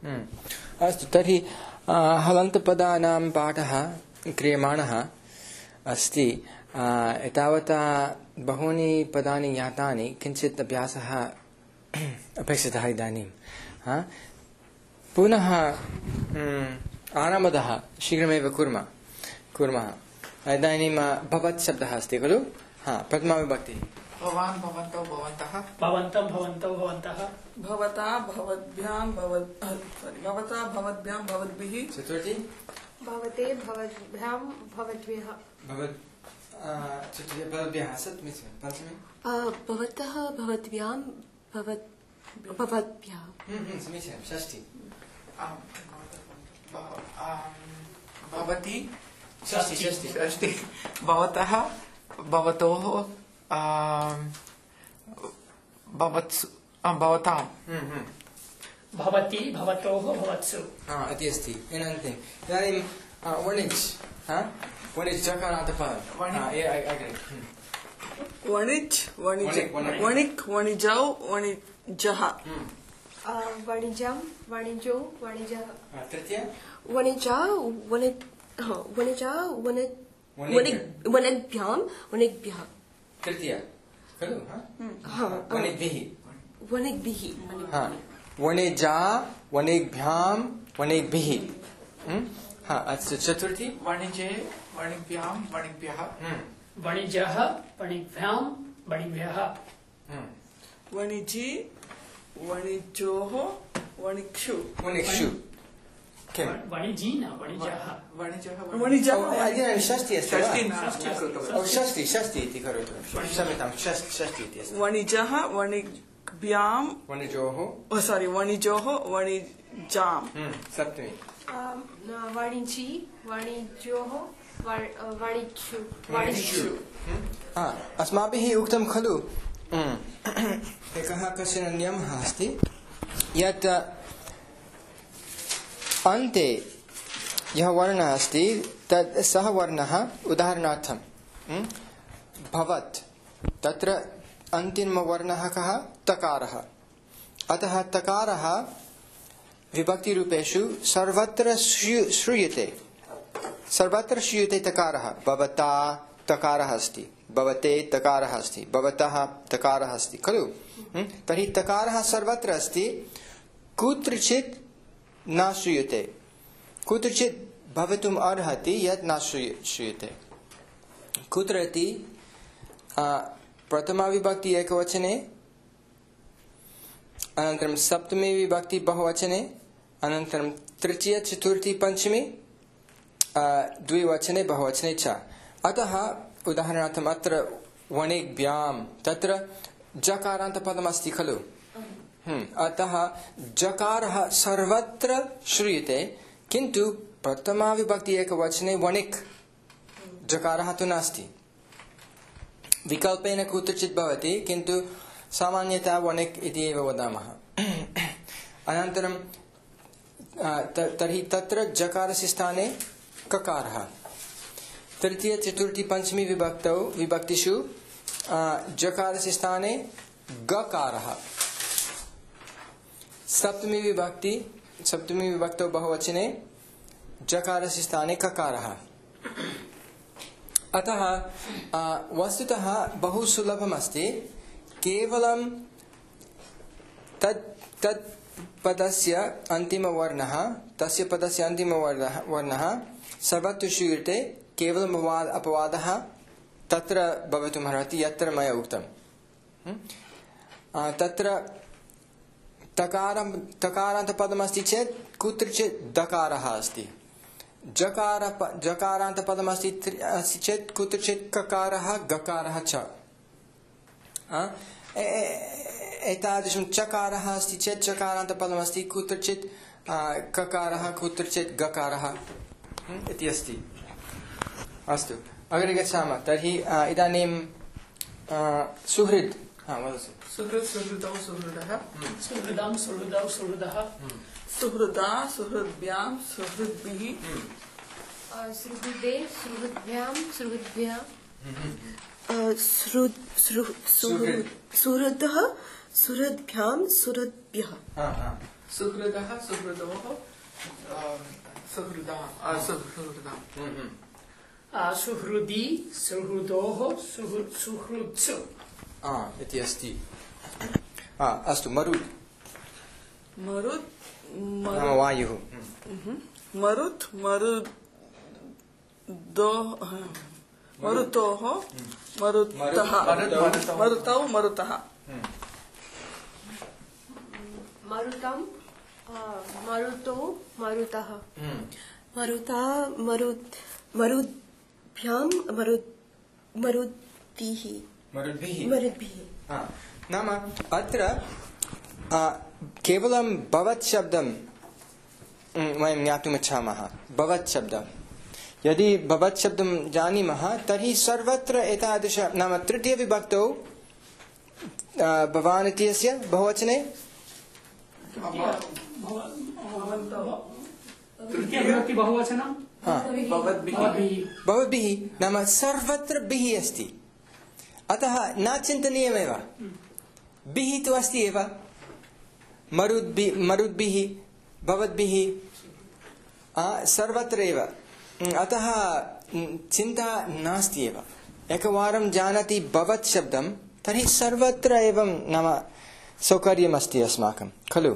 अस्तु तर्हि हलन्तपदानां पाठः क्रियमाणः अस्ति। एतावता बहूनि पदानि ज्ञातानि, किञ्चित् अभ्यासः अपेक्षितः इदानीं। पुनः आरम्भतः शीघ्रमेव कुर्मः। इदानीं भवत् शब्दः अस्ति खलु? प्रथमा विभक्ति। भवान् भवन्तौ भवन्तः। भवन्तं भवन्तौ भवन्तः। भवता भवद्भ्यां भवद्भिः। चतुर्थी। भवते भवद्भ्यां भवद्भ्यः। चतुर्थी भवद्भ्यः। सप्तमी। पञ्चमी। भवतः भवद्भ्यां भवद्भ्यः। समीचीनं। षष्ठी। भवति। षष्ठी। भवतः भवतोः भवत्सु भवतां। भवति भवतोः भवत्सु। इति अस्ति। इदानीं वणिज्। वणिज् जकारान्तपदम्। वणिज् वणिक् वणिजौ वणिजः। वणिजं वणिजो वणिजः। तृतीय। वणिजा वणिभ्यां वणिभ्यः। तृतीय खलु? वणिग्भिः। वणिजा वणिग्भ्यां वणिग्भिः। अस्तु। चतुर्थी। वणिजे वणिभ्यां वणिभ्यः। वणिजः वणिभ्यां वणिभ्यः। वणिजि वणिजोः वणिक्षु। वणिजी न वणिजः। षष्ठी अस्ति। षष्ठी इति करोतु। क्षम्यतां। षष्ठी इति अस्ति। वणिजः वणिभ्यां वणिजोः वणिजाम्। सप्तमी। वणिजि वणिजोः वणिक्षु। अस्माभिः उक्तं खलु, एकः कश्चन नियमः अस्ति यत् अन्ते यः वर्णः अस्ति तत् सः वर्णः, उदाहरणार्थं भवत्, तत्र अन्तिमवर्णः कः? तकारः। अतः तकारः विभक्तिरूपेषु सर्वत्र श्रूयते तकारः। भवता तकारः अस्ति, भवते तकारः अस्ति, भवतः तकारः अस्ति खलु? तर्हि तकारः सर्वत्र अस्ति, कुत्रचित् न श्रूयते, कुत्रचित् भवितुम् अर्हति यत् न श्रूयते। कुत्र इति? प्रथमा विभक्ति एकवचने, अनन्तरं सप्तमी विभक्ति बहुवचने, अनन्तरं तृतीय चतुर्थी पञ्चमी द्विवचने बहुवचने च। अतः उदाहरणार्थम् अत्र वणिग्भ्यां, तत्र जकारान्तपदमस्ति खलु? अतः जकारः सर्वत्र श्रूयते, किन्तु प्रथमा विभक्ति एकवचने वणिक् जकारः तु नास्ति। विकल्पेन कुत्रचित् भवति, किन्तु सामान्यतः वणिक् इति एव वदामः। अनन्तरं तर्हि तत्र जकारस्य स्थाने ककारः। तृतीय चतुर्थी पञ्चमी विभक्तिषु जकारस्य स्थाने गकारः। सप्तमी विभक्तौ बहुवचने जकारस्य स्थाने ककारः। अतः वस्तुतः बहु सुलभमस्ति, केवलं तत् पदस्य अन्तिमवर्णः, तस्य पदस्य अन्तिमवर्णः सर्वत्र श्रूयते, केवलम् अपवादः तत्र भवितुमर्हति यत्र मया उक्तं। तत्र तकारान्तपदमस्ति चेत् कुत्रचित् दकारः अस्ति, जकारान्तपदमस्ति चेत् कुत्रचित् ककारः गकारः च। एतादृशं चकारः अस्ति चेत् चकारान्तपदमस्ति, कुत्रचित् ककारः कुत्रचित् गकारः इति अस्ति। अस्तु, अग्रे गच्छामः। तर्हि इदानीं सुहृद्। वदतु। सुहृद् सुहृदौ सुहृदः। सुहृदं सुहृदौ सुहृदः। सुहृदा सुहृद्भ्यां सुहृद्भिः। सुहृदे सुहृद्भ्यां सुहृद्भ्यः। सुहृदः सुहृद्भ्यां सुहृद्भ्यः। सुहृदः सुहृदोः सुहृदा सुहृदा सुहृदी सुहृदोः सुहृत्सु इति अस्ति अस्तु मरुत् मरुत् नाम वायुः मरुत् मरुतोः मरुतः मरुतौ मरुतः मरुतं मरुतो मरुतः मरुता मरुद्भ्यां मरुद्भिः नाम अत्र केवलं भवत् शब्दं वयं ज्ञातुमिच्छामः भवत् शब्दं यदि भवत् शब्दं जानीमः तर्हि सर्वत्र एतादृश नाम तृतीयविभक्तौ भवान् इत्यस्य बहुवचने तृतीयविभक्ति बहुवचनं भवद्भिः नाम सर्वत्र बिः अस्ति अतः न चिन्तनीयमेव बिः तु अस्ति एव मरुद्भिः भवद्भिः सर्वत्र एव अतः चिन्ता नास्ति एव एकवारं जानाति भवत् शब्दं तर्हि सर्वत्र एवं नाम सौकर्यमस्ति अस्माकं खलु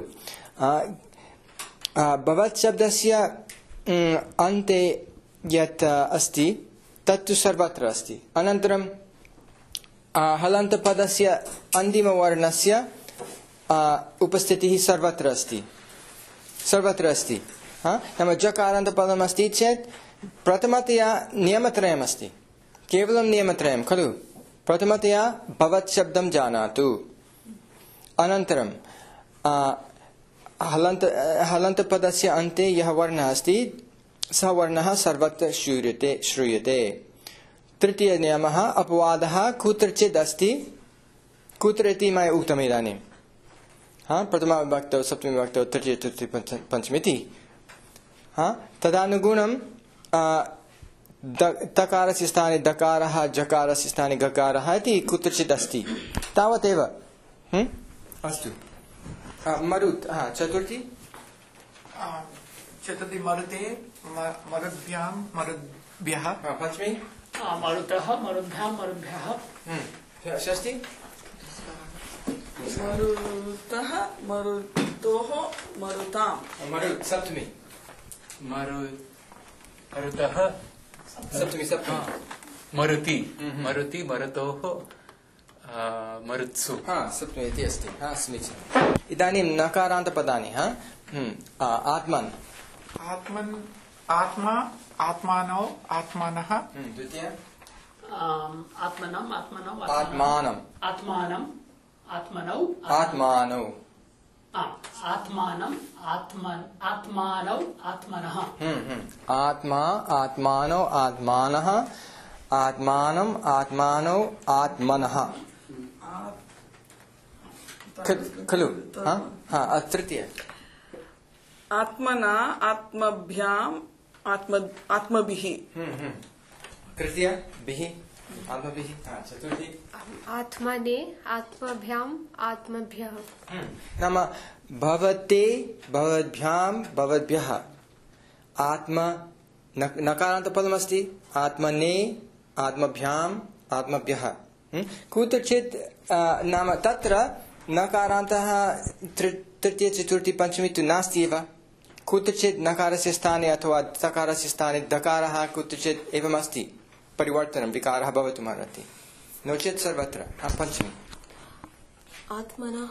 भवत् शब्दस्य अन्ते यत् अस्ति तत्तु सर्वत्र अस्ति अनन्तरं हलन्तपदस्य अन्तिमवर्णस्य उपस्थितिः सर्वत्र अस्ति नाम जकारान्तपदम् अस्ति चेत् प्रथमतया नियमत्रयमस्ति केवलं नियमत्रयं खलु प्रथमतया भवत् शब्दं जानातु अनन्तरं हलन्तपदस्य अन्ते यः वर्णः अस्ति सः वर्णः सर्वत्र श्रूयते तृतीयनियमः अपवादः कुत्रचित् अस्ति कुत्र इति मया उक्तम् इदानीं प्रथमाविभक्तौ सप्तमीविभक्तौ तृतीय चतुर्थी पञ्चमीति तदनुगुणं तकारस्य स्थाने दकारः जकारस्य स्थाने गकारः इति कुत्रचित् अस्ति तावदेव अस्तु मरुत् चतुर्थी मरुते मरुद्भ्यां मरुद्भ्यः पञ्चमी मरुतः मरुद्भ्यां मरुद्भ्यः षष्ठी मरुतः मरुतोः मरुतां मरुत् सप्तमी मरुतः सप्तमी मरुति मरुति मरुतोः मरुत्सु सप्तमी इति अस्ति समीचीनम् इदानीं नकारान्तपदानि आत्मन् आत्मा आत्मानौ आत्मानः द्वितीय आत्मनम् आत्मनौ आत्मानम् आत्मानम् आत्मनौ आत्मानौ आत्मानम् आत्मानौ आत्मनः आत्मा आत्मानौ आत्मानः आत्मानम् आत्मानौ आत्मनः खलु तृतीय आत्मना आत्मभ्याम् आत्मभिः तृतीय बिः आत्मभिः चतुर्थी आत्मने आत्मभ्याम् आत्मभ्यः नाम भवते भवद्भ्यां भवद्भ्यः आत्म नकारान्तपदमस्ति आत्मने आत्मभ्याम् आत्मभ्यः कुत्रचित् नाम तत्र नकारान्तः तृतीय चतुर्थी पञ्चमी तु नास्ति एव कुत्रचित् नकारस्य स्थाने अथवा तकारस्य स्थाने दकारः कुत्रचित् एवमस्ति परिवर्तनं विकारः भवितुमर्हति नो चेत् सर्वत्र पञ्चमी आत्मनः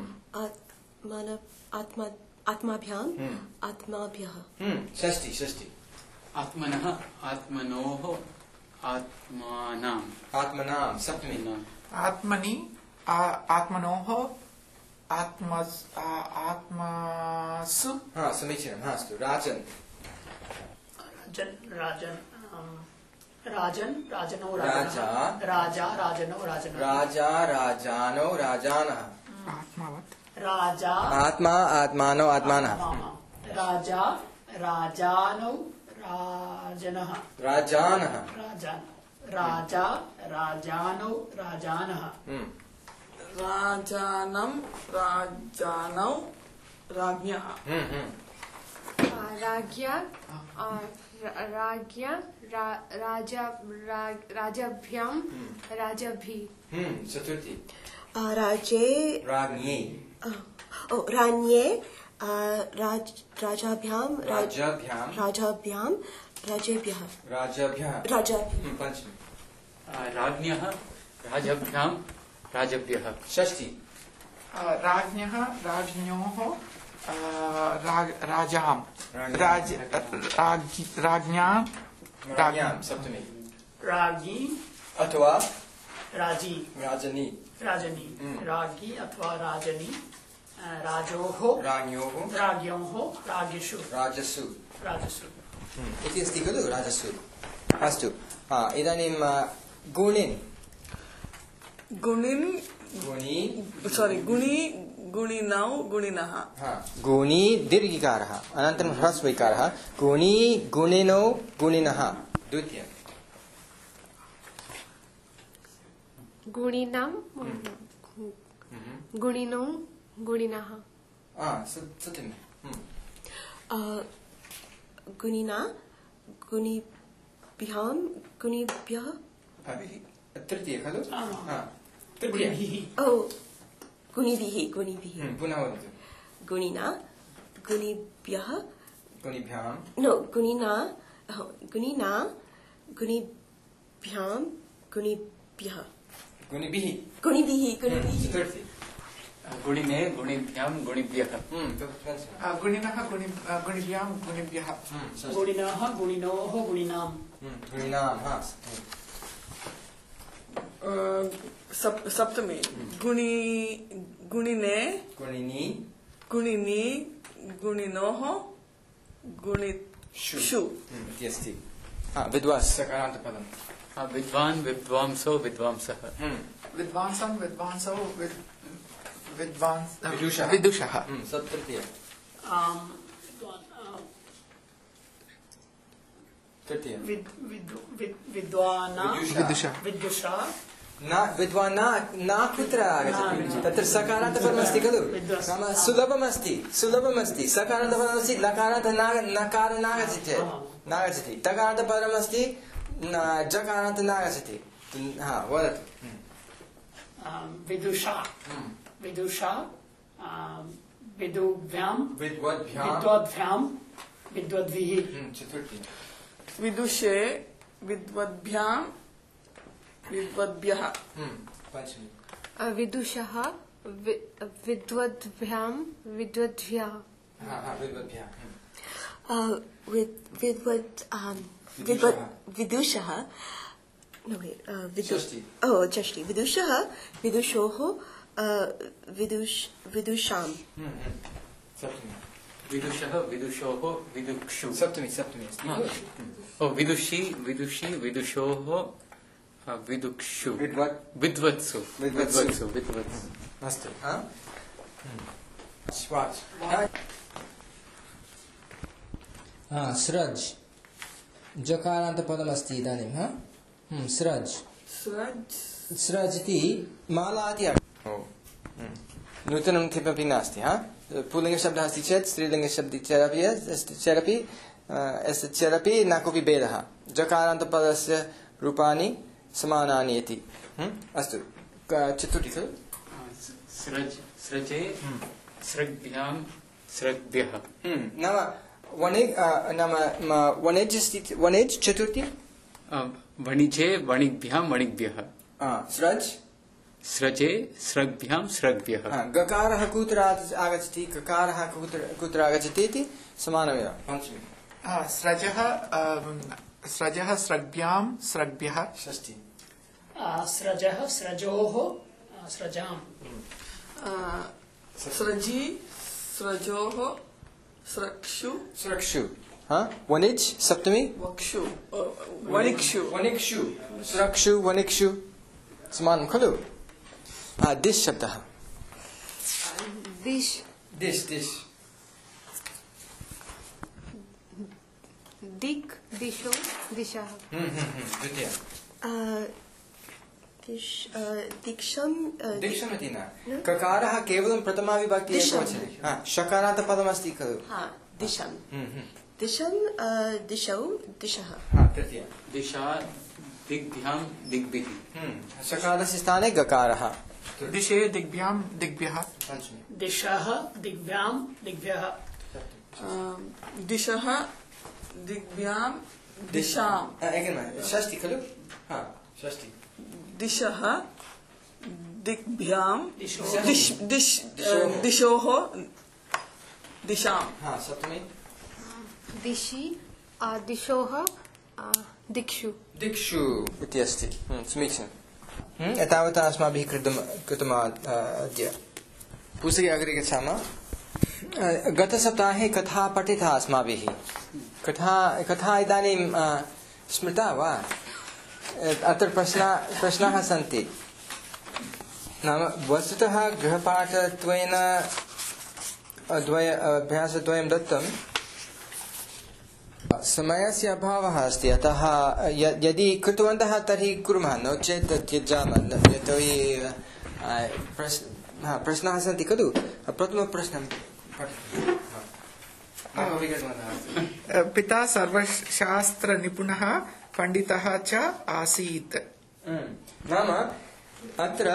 आत्माभ्याम् आत्माभ्यः षष्ठी आत्मनः आत्मनोः आत्मानाम् आत्मनां सप्तमी आत्मनि आत्मनोः आत्मसु समीचीनं अस्तु राजन् राजनौ राजा राजा राजनौ राजनौ राजा राजानौ राजानः आत्मवत् राजा आत्मा आत्मानौ आत्मानः राजा राजानौ राजनः राजानः राजा राजानौ राजानः राजानं राजानौ राज्ञः राज्ञा राज्ञा राजाभ्यां राजाभिः चतुर्थी राज्ये राज्ञे राज्ञे राजाभ्यां राजाभ्यां राजाभ्यां राजेभ्यः राजाभ्यः राजाभ्यः पंचमी राज्ञः राजभ्यां राजभ्यः षष्ठी राज्ञः राज्ञोः राजां राज्ञां राज्ञां सप्तमी रागी अथवा राजी राजनी राजनी रागी अथवा राजनी राजोः राज्ञोः राज्ञोः रागिषु राजसु राजसु इति अस्ति खलु राजसु अस्तु इदानीं गुणिन् गुणिन् गुणी गुणिनौ गुणिनः गुणी दीर्घिकारः अनन्तरं ह्रस्वैकारः गुणी गुणिनौ गुणिनः द्वितीयं गुणिनां गुणिनो गुणिनः सत्यं गुणिना गुणिभ्यां गुणिभ्यः तृतीय खलु गुणिभिः गुणिभिः गुणिभिः पुनः वदतु गुणिना गुणिभ्यः गुणिभ्यां गुणिना गुणिभ्यां गुणिभ्यः गुणिभिः गुणिभिः चतुर्थी गुणिने गुणिभ्यां गुणिभ्यः गुणिनः गुणिभ्यां गुणिभ्यः गुणिनः गुणिनोः गुणिनां गुणिनां सप्तमी गुणिने गुणिनी गुणिनी गुणिनोः गुणिषु इति अस्ति विद्वांस सकारान्तपदम् विद्वान् विद्वांसो विद्वांसः विद्वांसं विद्वांसौ विदुषः विदुषः तृतीय तृतीय विद्वान् विदुषः विदुषा न विद्वान् न कुत्र आगच्छति तत्र सकारान्तपदमस्ति खलु नाम सुलभमस्ति सकारान्तपदमस्ति लकारान्त नकार नागच्छति तकारान्तपदमस्ति जकारान्त नागच्छति वदतु विदुषा विदुषा विदुभ्यां विद्वद्भ्यां विद्वद्भिः चतुर्थी विदुषे विद्वद्भ्यां विद्वद्भ्यः पंचमी विदुषः विद्वद्भ्यां विद्वद्भ्यः विदुषः षष्ठी षष्ठी विदुषः विदुषोः विदुषां सप्तमी विदुषः विदुषोः विदुक्षु सप्तमी विदुषी विदुषी विदुषोः विदुक्षु विद्वत्सु विद्वत्सु अस्तु स्वाच स्रज जकारान्तपदमस्ति इदानीं स्रज स्रज इति मालाति नूतनं किमपि नास्ति पुल्लिङ्गशब्दः अस्ति चेत् स्त्रीलिङ्गशब्दे चरपि न कोऽपि भेदः जकारान्तपदस्य रूपाणि समानानि इति अस्तु चतुर्थी खलु स्रजे स्रग्भ्यां स्रग्भ्यः नाम वणिज् चतुर्थी वणिजे वणिभ्यां वणिभ्यः स्रज स्रजे स्रग्भ्यां स्रग्भ्यः गकारः कुत्र आगच्छति ककारः कुत्र आगच्छति इति समानमेव पंचमी स्रजः स्रग्भ्यां स्रग्भ्यः षष्ठी स्रजः स्रजोः स्रजां स्रजी स्रजोः स्रक्षु सुरक्षु वणिज् सप्तमी वक्षु वणिक्षु सुरक्षु वणिक्षु समानं खलु दिश् शब्दः दिश् दिक् दिशो दिशः द्वितीय दीक्षं दीक्षमिति न ककारः केवलं प्रथमा विभक्ति एकवचने शकारान्तपदमस्ति खलु दिशं हम्म। दिशं दिशौ दिशः तृतीय दिशा दिग्भ्यां दिग्भिः शकारस्य स्थाने गकारः दिशे दिग्भ्यां दिग्भ्यः पञ्चमी दिशः दिग्भ्यां दिग्भ्यः दिशः दिग्भ्यां दिशाम् एकनिमिषं षष्टि खलु षष्टि दिशः दिग्भ्यां दिशोः। दिशोः दिशाम् सप्तमी दिशि दिशोः दिक्षु दिक्षु इति अस्ति समीचीनम् एतावता अस्माभिः कृतम् अद्य पुस्तके अग्रे गच्छामः गतसप्ताहे कथा पठिता अस्माभिः कथा इदानीं स्मृता वा अत्र प्रश्नाः सन्ति नाम वस्तुतः गृहपाठत्वेन अभ्यासद्वयं दत्तं समयस्य अभावः अस्ति अतः यदि कृतवन्तः तर्हि कुर्मः नो चेत् त्यजामः यतोहि प्रश्नाः सन्ति खलु प्रथमप्रश्नं पिता सर्वशास्त्रनिपुणः पण्डितः च आसीत् नाम अत्र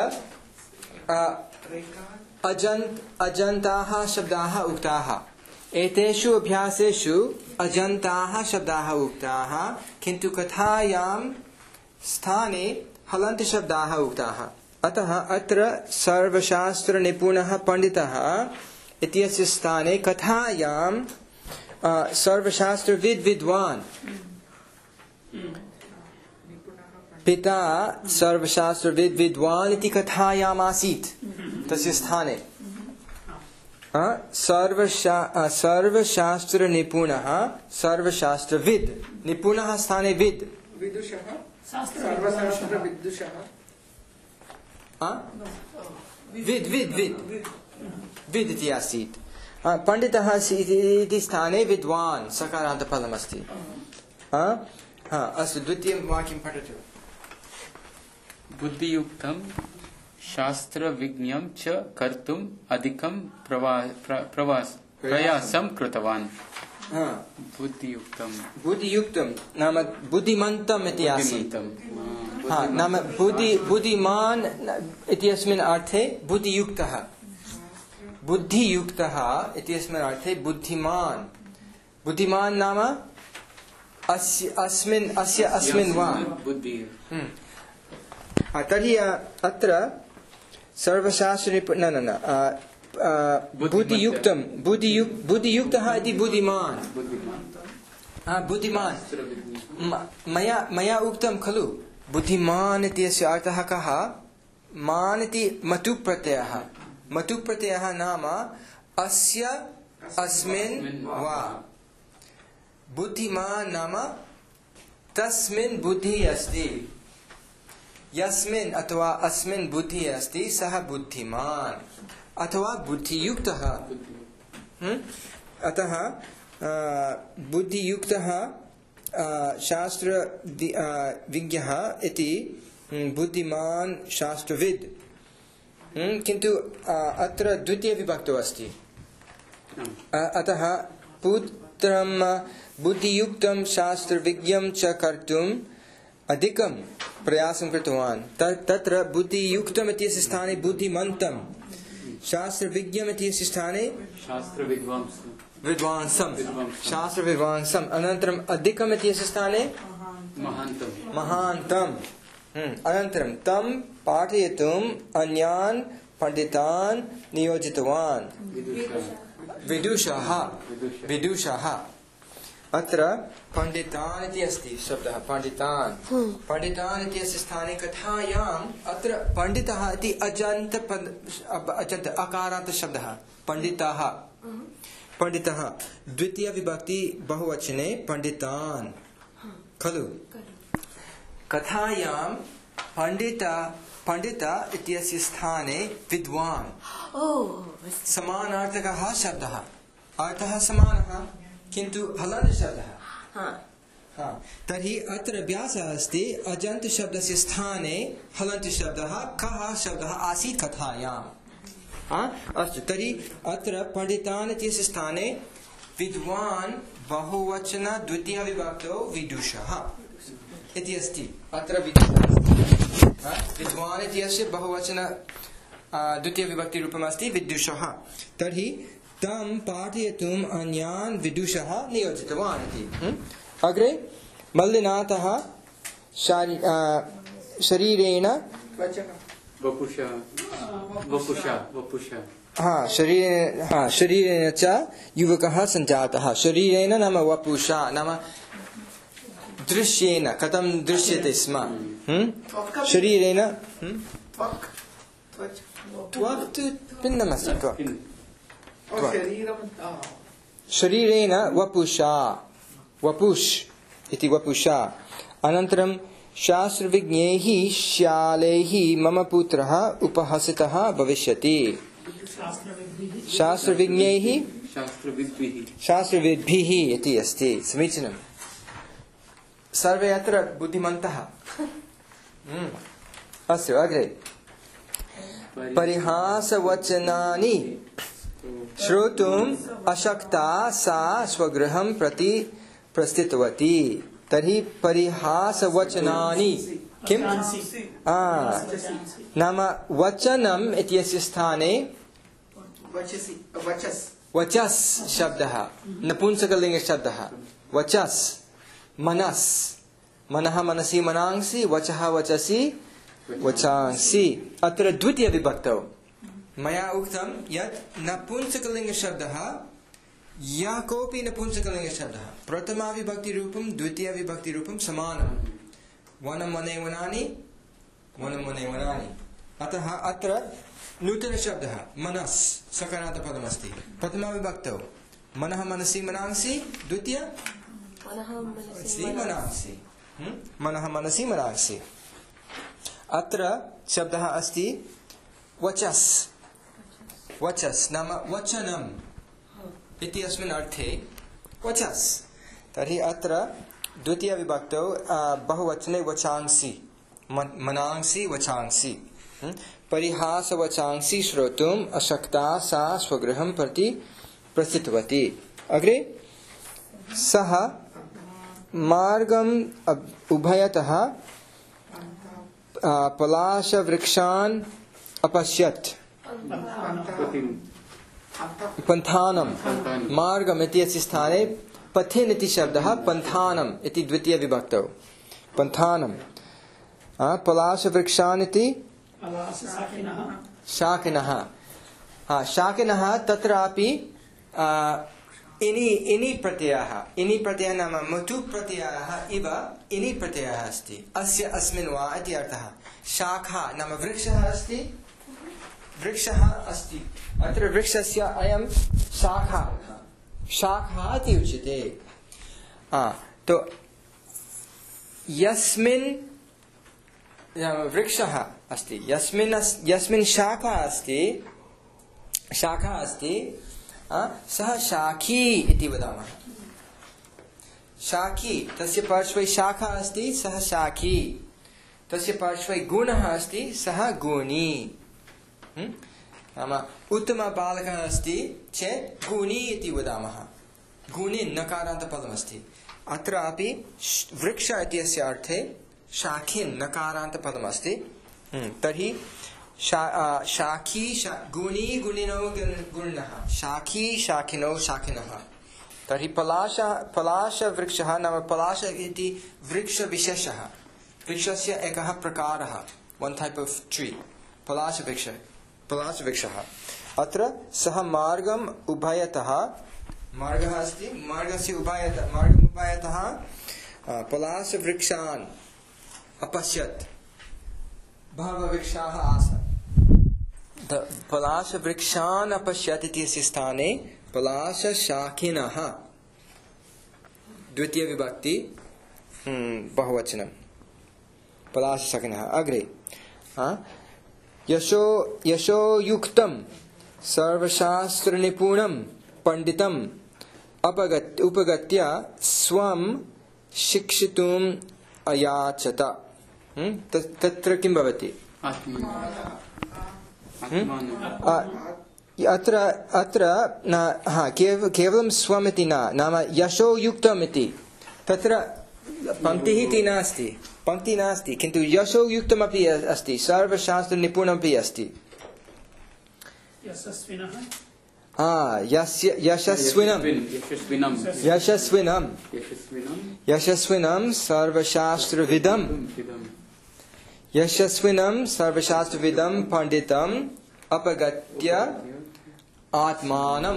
अजन्ताः शब्दाः उक्ताः एतेषु अभ्यासेषु अजन्ताः शब्दाः उक्ताः किन्तु कथायां स्थाने हलन्तशब्दाः उक्ताः अतः अत्र सर्वशास्त्रनिपुणः पण्डितः इत्यस्य स्थाने कथायां सर्वशास्त्रविद् विद्वान् पिता सर्वशास्त्रविद् विद्वान् इति कथायाम् आसीत् तस्य स्थाने सर्वशास्त्रनिपुणः सर्वशास्त्रविद् निपुणः स्थाने विद् विदुषः सर्वशास्त्रविदुषः विद् विद् विद् विद् इति आसीत् पण्डितः इति स्थाने विद्वान् सकारान्तपदमस्ति अस्तु द्वितीयं वाक्यं पठतु बुद्धियुक्तं शास्त्रविज्ञं च कर्तुम् अधिकं प्रयासं कृतवान् बुद्धियुक्तं नाम बुद्धिमन्तम् इति आसीत् नाम बुद्धिमान् इत्यस्मिन् अर्थे बुद्धियुक्तः बुद्धियुक्तः इत्यस्मिन् अर्थे बुद्धिमान् बुद्धिमान् नाम अस्मिन् वा तर्हि अत्र बुद्धियुक्तः इति बुद्धिमान् बुद्धिमान् मया उक्तं खलु बुद्धिमान् इत्यस्य अर्थः कः मान् इति मतुप्रत्ययः नाम अस्य अस्मिन् वा बुद्धिमान् नाम तस्मिन् बुद्धिः अस्ति यस्मिन् अथवा अस्मिन् बुद्धिः अस्ति सः बुद्धिमान् अथवा बुद्धियुक्तः अतः बुद्धियुक्तः शास्त्रविज्ञः इति बुद्धिमान् शास्त्रविद् किन्तु अत्र द्वितीयविभक्तौ अस्ति अतः पुत्रं बुद्धियुक्तं शास्त्रविज्ञं च कर्तुम् अधिकं प्रयासं कृतवान् तत्र बुद्धियुक्तम् इत्यस्य स्थाने बुद्धिमन्तं शास्त्रविज्ञम् इत्यस्य स्थाने विद्वांसं शास्त्रविद्वांसम् अनन्तरम् अधिकम् इत्यस्य स्थाने महान्तम् अनन्तरं तं पाठयितुम् अन्यान् पण्डितान् नियोजितवान् विदुषः अत्र पण्डितान् इति अस्ति शब्दः पण्डितान् इत्यस्य स्थाने कथायाम् अत्र पण्डितः इति अजन्त अकारान्त शब्दः पण्डितः द्वितीयविभक्ति बहुवचने पण्डितान् खलु कथायां पण्डित इत्यस्य स्थाने विद्वान् समानार्थकः शब्दः अर्थः समानः किन्तु हलन्तशब्दः तर्हि अत्र अभ्यासः अस्ति अजन्त शब्दस्य स्थाने हलन्त शब्दः कः शब्दः आसीत् कथायाम् अस्तु तर्हि अत्र पण्डितान् इत्यस्य स्थाने विद्वान् बहुवचन द्वितीय विभक्तौ विदुषः इति अस्ति अत्र विद्वान् इत्यस्य बहुवचन द्वितीय विभक्ति रूपम् अस्ति विदुषः तर्हि तं पाठयितुम् अन्यान् विदुषः नियोजितवान् इति अग्रे मल्लिनाथः शरीरेण शरीरेण च युवकः सञ्जातः शरीरेण नाम वपुषा नाम दृश्येन कथं दृश्यते स्म शरीरेण भिन्नमस्ति शरीरेण वपुषा वपुष् इति वपुषा अनन्तरं शास्त्रविज्ञैः श्यालैः मम पुत्रः उपहसितः भविष्यति शास्त्रविद्भिः इति अस्ति समीचीनं सर्वे अत्र बुद्धिमन्तः अस्तु अग्रे परिहासवचनानि श्रोतुम् अशक्ता सा स्वगृहं प्रति प्रस्थितवती तर्हि परिहासवचनानि किं नाम वचनम् इत्यस्य स्थाने वचस् शब्दः नपुंसकलिङ्गशब्दः वचस् मनस् मनः मनसि मनांसि वचः वचसि वचांसि अत्र द्वितीय विभक्तौ मया उक्तं यत् नपुंसकलिङ्गशब्दः या कोऽपि नपुंसकलिङ्गशब्दः प्रथमा विभक्तिरूपं द्वितीय विभक्तिरूपं समानं वनं वने वनानि वनं वने वनानि अतः अत्र नूतनशब्दः मनस् सकारान्तपदमस्ति प्रथमा विभक्तौ मनः मनसि मनांसि द्वितीय मनः मनसि मनांसि अत्र शब्दः अस्ति वचस् वचस् नाम वचनम् इति अस्मिन् अर्थे वचस् तर्हि अत्र द्वितीय विभक्तौ बहुवचने वचांसि मनांसि वचांसि परिहासवचांसि श्रोतुम् अशक्ता सा स्वगृहं प्रति प्रस्थितवती अग्रे सः मार्गम् उभयतः पलाशवृक्षान् अपश्यत् पन्थानं मार्गम् इत्यस्य स्थाने पथिन् इति शब्दः पन्थानम् इति द्वितीय विभक्तौ पन्थानं पलाशवृक्षान् इति शाकिनः शाकिनः तत्रापि इनि प्रत्ययः नाम मतु प्रत्ययः इव इनि प्रत्ययः अस्ति अस्य अस्मिन् वा इति अर्थः शाखा नाम वृक्षः अस्ति अत्र वृक्षस्य अयं शाखा इति उच्यते तो यस्मिन् वृक्षः अस्ति यस्मिन् शाखा अस्ति सः शाखी इति वदामः शाखी तस्य पार्श्वे शाखा अस्ति सः शाखी तस्य पार्श्वे गुणः अस्ति सः गुणी नाम उत्तमबालकः अस्ति चेत् गुणी इति वदामः गुणी नकारान्तपदमस्ति अत्रापि वृक्ष इत्यस्य अर्थे शाखिन् नकारान्तपदमस्ति तर्हि शाखी गुणी गुणिनौ गुणः शाखी शाखिनौ शाखिनः तर्हि पलाशवृक्षः नाम पलाश इति वृक्षविशेषः वृक्षस्य एकः प्रकारः one type of tree पलाशवृक्षः अत्र सः मार्गम् उभयतः मार्गः अस्ति मार्गस्य मार्गम् उभयतः पलाशवृक्षान् अपश्यत् बहवः वृक्षाः आसन् पलाशवृक्षान् अपश्यत् इत्यस्य स्थाने पलाशशाखिनः द्वितीय विभक्ति बहुवचनं पलाशशाखिनः अग्रे यशोयुक्तं सर्वशास्त्रनिपुणं पण्डितम् उपगत्य स्वं शिक्षितुम् अयाचत तत्र किं भवति अत्र केवलं स्वमिति नाम यशो युक्तमिति तत्र पंक्ति नास्ति किन्तु यशो युक्तमपि अस्ति सर्वशास्त्र निपुणमपि अस्ति यशस्विनं सर्वशास्त्रविदं पंडितम् अपगत्य आत्मानं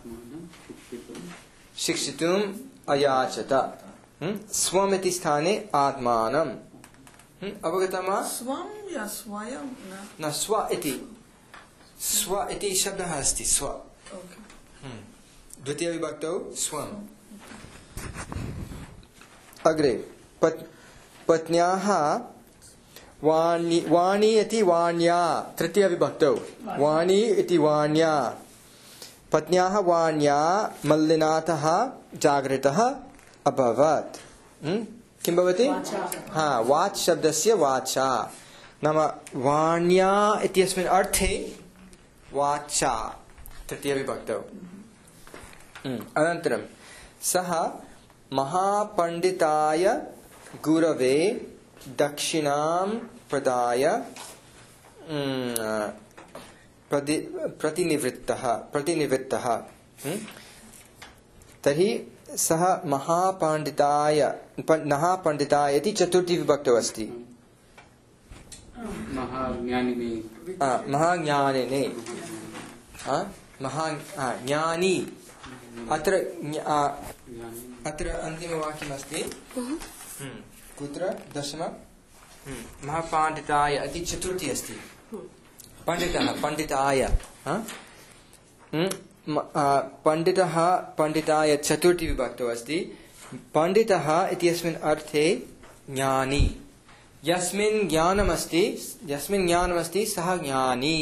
शिक्षितुम् अयाचत स्वमिति स्थाने आत्मानं अवगतं वा स्वं या स्वयं न स्व इति शब्दः अस्ति स्व द्वितीय विभक्तौ स्वम् अग्रे पत्न्याः वाणी इति वाण्या तृतीय विभक्तौ वाणी इति वाण्या पत्न्याः वाण्या मल्लिनाथः जागृतः अभवत् किं भवति वाच् शब्दस्य वाचा नाम वाण्या इत्यस्मिन् अर्थे वाचा तृतीय विभक्तौ अनन्तरं सः महापण्डिताय गुरवे दक्षिणां प्रदाय प्रतिनिवृत्तः तर्हि सः महापण्डिताय इति चतुर्थी विभक्तौ अस्ति महाज्ञानिने ज्ञानी अत्र अन्तिमवाक्यमस्ति कुत्र दशम महापण्डिताय इति चतुर्थी अस्ति पंडिताय पंडिताय चतुर्थी विभक्तौ अस्ति पंडितः इत्यस्मिन् अर्थे ज्ञानी यस्मिन् ज्ञानमस्ति सः ज्ञानी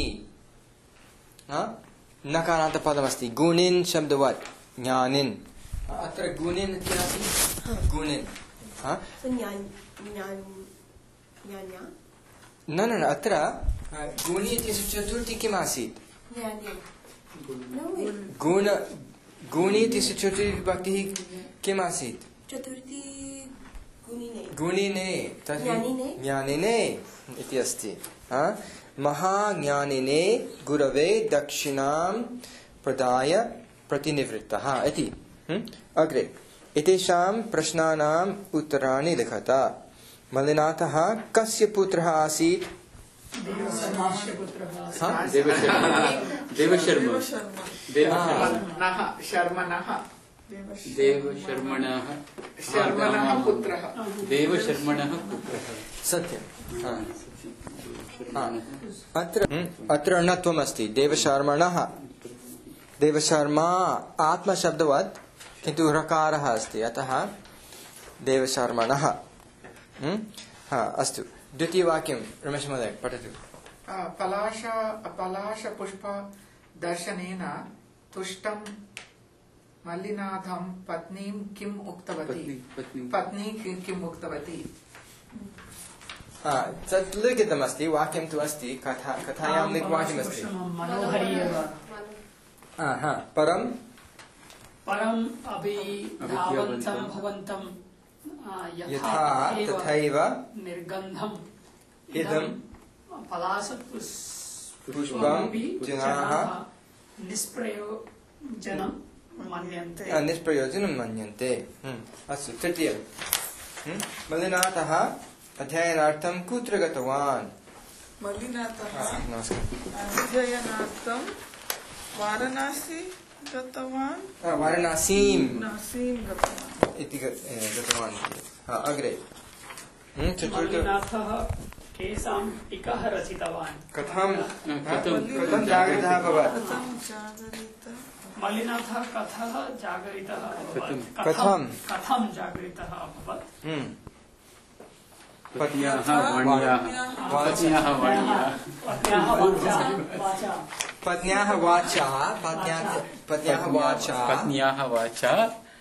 नकारान्तपदमस्ति गुणिन् शब्दवत् ज्ञानिन् अत्र गुणिन् इत्यस्ति गुणिन् न अत्र गुणि इत्यस्य चतुर्थी किम् आसीत् गुणि इत्यस्य चतुर्थी विभक्तिः किम् आसीत् गुणिने ज्ञानिने इति अस्ति महाज्ञानिने गुरवे दक्षिणां प्रदाय प्रतिनिवृत्तः इति अग्रे एतेषां प्रश्नानाम् उत्तराणि लिखत मल्लिनाथः कस्य पुत्रः आसीत् देवशर्मणः सत्यम् अत्र णत्वम् अस्ति देवशर्मा आत्मशब्दवत् किन्तु ऋकारः अस्ति अतः देवशर्मणः अस्तु द्वितीयवाक्यं रमेश महोदय पठतु पलाशपुष्प दर्शनेन तुष्टं मल्लिनाथं पत्नीं किम् उक्तवती पत्नी किम् उक्तवती तत् लिखितमस्ति वाक्यं तु अस्ति कथायां वाक्यमस्ति परम् अभिधावन्तं भवन्तं यथा तथैव निर्गन्धम् इदं पलाशपुष्पं जनाः निष्प्रयोजनं मन्यन्ते अस्तु तृतीयं मल्लिनाथः अध्ययनार्थं कुत्र गतवान् मल्लिनाथः अध्ययनार्थं वाराणसी गतवान् वाराणसीम् इति गतवान् अग्रे मल्लिनाथः केषां टीकाः रचितवान् कथं जागरितः अभवत् मल्लिनाथः कथं जागरितः अभवत् कथं जागरितः अभवत् पत्न्याः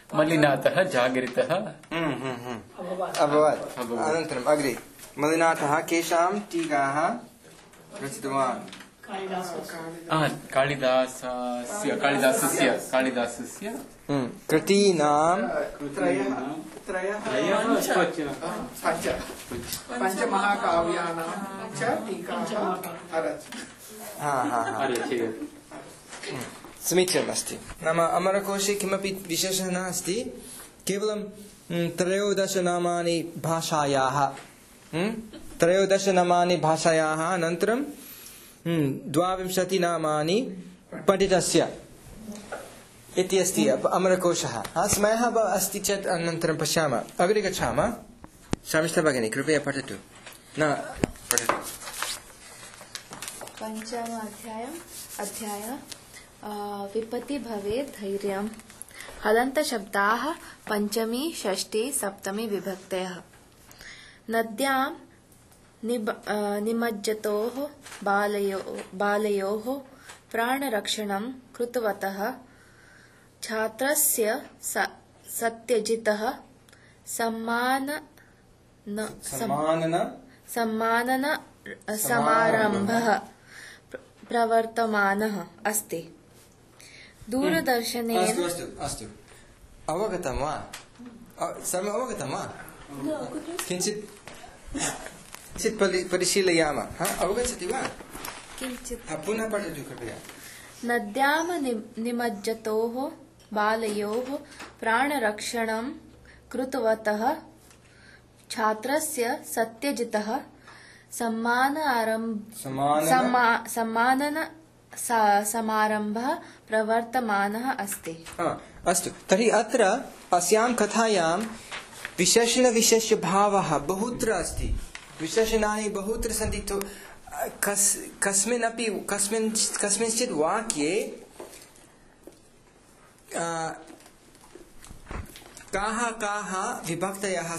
मलिनातः जागरितः अभवत्। अनन्तरम् अग्रे मलिनाथः केषां टीकाः रचितवान्? कालिदासस्य कृतीनां पञ्चमहाकाव्यानां च टीकाः अरचयत्। समीचीनमस्ति। नाम अमरकोशे किमपि विशेषः नास्ति, केवलं 13 नामानि भाषायाः, 13 नामानि भाषायाः, अनन्तरं 22 नामानि पण्डितस्य इति अस्ति अमरकोशः। समयः अस्ति चेत् अनन्तरं पश्यामः। अग्रे गच्छामः। शर्मिष्ठा भगिनी कृपया पठतु। न पठतु। पंचम अध्याय विपत्ति भवेत् धैर्यम्। हलन्त शब्दाः पंचमी षष्ठी सप्तमी विभक्तयः। नद्यां निमज्जतोः बालयोः प्राणरक्षणं कृतवतः छात्रस्य सत्यजितः सम्मानन समारम्भः प्रवर्तमानः अस्ति। दूरदर्शने अस्तु अवगतं वा? अवगतं वा? किञ्चित् परिशीलयामः। अवगच्छति वा? किञ्चित् पुनः पठतु कृपया। नद्यां निमज्जतोः बालयोः प्राणरक्षणं कृतवतः छात्रस्य सत्यजितः सम्मानन समारम्भः प्रवर्तमानः अस्ति। अस्तु, तर्हि अत्र अस्यां कथायां विशेषभावः बहुत्र अस्ति। विशेषणानि बहुत्र सन्ति। तो कस्मिंश्चित् वाक्ये काः विभक्तयः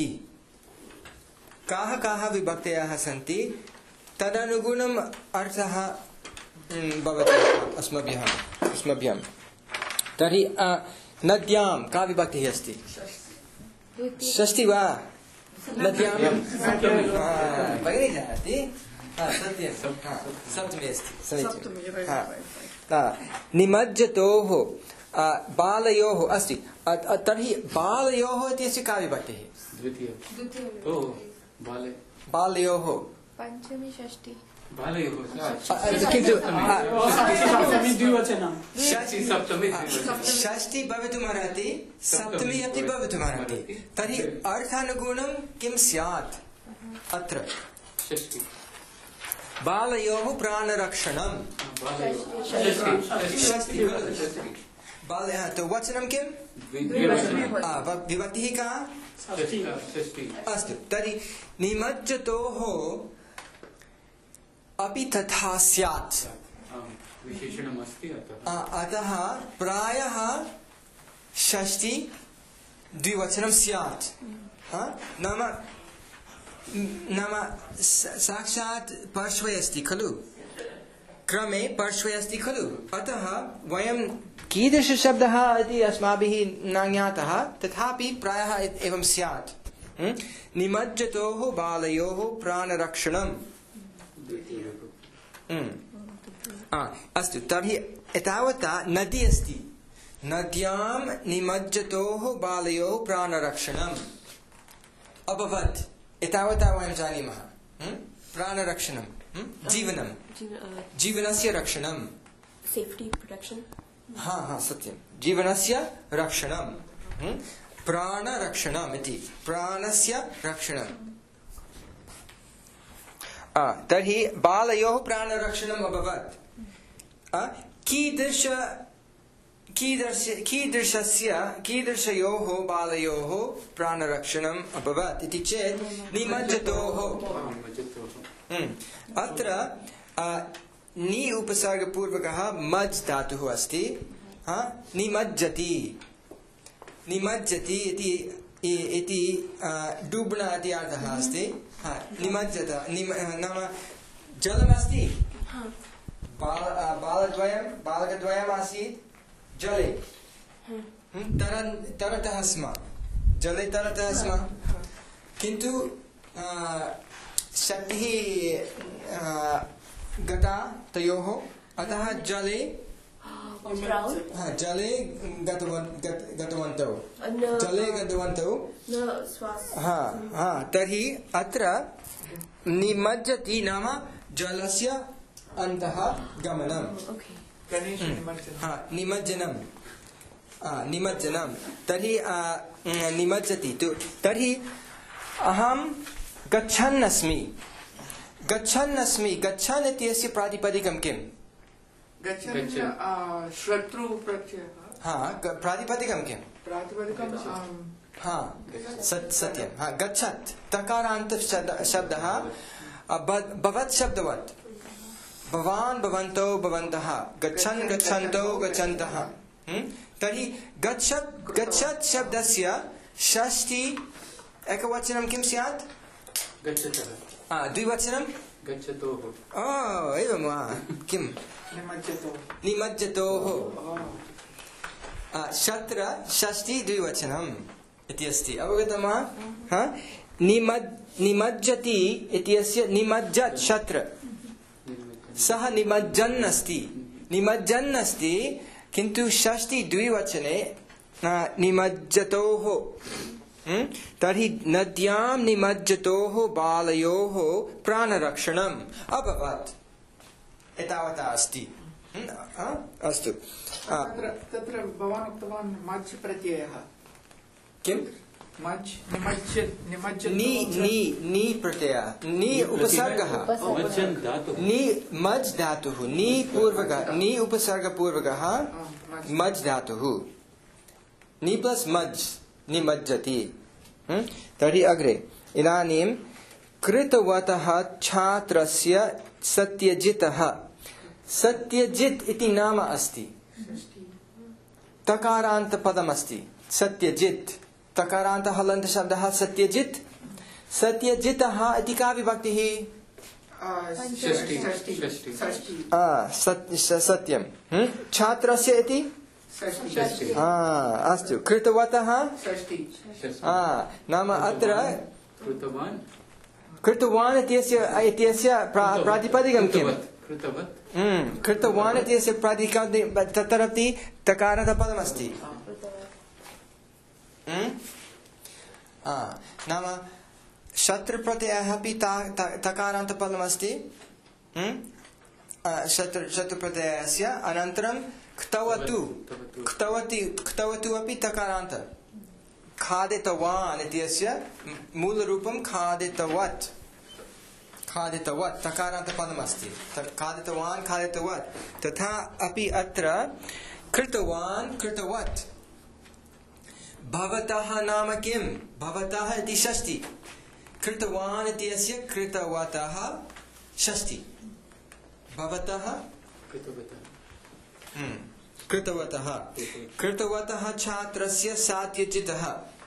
सन्ति तदनुगुणम् अर्थः भवति अस्मभ्यं। तर्हि नद्यां का विभक्तिः अस्ति? षष्ठी वा? नद्यां भगिनी जानाति? सत्यं सप्तमी अस्ति। निमज्जतोः बालयोः अस्ति। तर्हि बालयोः इत्यस्य का विभक्तिः? बालयोः पंचमी षष्ठी किन्तु द्विवचनं षष्ठी भवितुमर्हति, सप्तमी अपि भवितुमर्हति। तर्हि अर्थानुगुणं किं स्यात्? अत्र बालयोः प्राणरक्षणं बालयः। तो वचनं किं? विभक्तिः का? अस्तु, तर्हि निमज्जतोः अपि तथा स्यात्। अतः प्रायः षष्ठी द्विवचनं स्यात्। नाम साक्षात् परश्वै अस्ति खलु, क्रमे परश्वै अस्ति खलु। अतः वयं कीदृशशब्दः इति अस्माभिः न ज्ञातः, तथापि प्रायः एवं स्यात्। निमज्जतोः बालयोः प्राणरक्षणं। अस्तु, तर्हि एतावता नदी अस्ति। नद्यां निमज्जतोः बालयोः प्राणरक्षणम् अभवत्। एतावता वयं जानीमः। प्राणरक्षणं जीवनस्य रक्षणं, सेफ्टी प्रोटेक्शन। सत्यं, जीवनस्य रक्षणं, प्राणरक्षणम् इति, प्राणस्य रक्षणं। तर्हि बालयोः प्राणरक्षणम् अभवत्। कीदृशयोः बालयोः प्राणरक्षणम् अभवत् इति चेत् निमज्जतोः। अत्र नि उपसर्गपूर्वकः मज् धातुः अस्ति। निमज्जति इति डुब्ना इति अर्थः अस्ति। निमज्जत नाम जलमस्ति, बालकद्वयम् आसीत् जले, तरतः स्म, जले तरतः स्म, किन्तु शक्तिः गता तयोः, अतः जले गतवन्तौ, तर्हि अत्र निमज्जति नाम जलस्य अन्तः गमनम्, निमज्जनं, तर्हि निमज्जति, तर्हि अहं गच्छन् इत्यस्य प्रातिपदिकं किम्? शत्रु प्रत्ययः। प्रातिपदिकं किम्? सत्यं। गच्छत् तकारान्त शब्दः भवत् शब्दवत्, भवान् भवन्तौ भवन्तः, गच्छन् गच्छन्तौ गच्छन्तः। तर्हि गच्छत् शब्दस्य षष्ठी एकवचनं किं स्यात्? द्विवचनं गच्छतोः। एवं वा? किं? निमज्जतोः। शत्र षष्ठी द्विवचनम् इति अस्ति, अवगतं वा? निमज्जति इत्यस्य निमज्जत् शत्र, सः निमज्जन् अस्ति, किन्तु षष्ठी द्विवचने निमज्जतोः। तर्हि नद्यां निमज्जतोः बालयोः प्राणरक्षणम् अभवत्, एतावता अस्ति। अस्तु, तत्र भवान् उक्तवान् मज् प्रत्ययः किं? नी प्रत्ययः, नी उपसर्गः, मज् धातुः, नी पूर्वकः, नी उपसर्गपूर्वकः मज् धातुः, नी प्लस् मज् निमज्जति। तर्हि अग्रे इदानीं कृतवतः छात्रस्य सत्यजितः, सत्यजित् इति नाम अस्ति, तकारान्तपदमस्ति सत्यजित्, तकारान्त हलन्त शब्दः सत्यजित्, सत्यजितः इति का विभक्तिः? सत्यं। छात्रस्य इति अस्तु, कृतवतः नाम अत्र कृतवान् इत्यस्य प्रातिपदिकं किम्? कृतवान् इत्यस्य प्रातिपदिकं तत्रापि तकारान्तपदमस्ति, नाम शत्रुप्रत्ययः अपि तकारान्तपदमस्ति, शत्रुप्रत्ययस्य अनन्तरं क्तवतु अपि तकारान्त, खादितवान् इत्यस्य मूलरूपं खादितवत् तकारान्तपदमस्ति, खादितवान् खादितवत्, तथा अपि अत्र कृतवान् कृतवत्। भवतः नाम किं? भवतः इति षष्ठी, कृतवान् इत्यस्य कृतवतः षष्ठी, भवतः कृतवतः छात्रस्य सत्यजितः,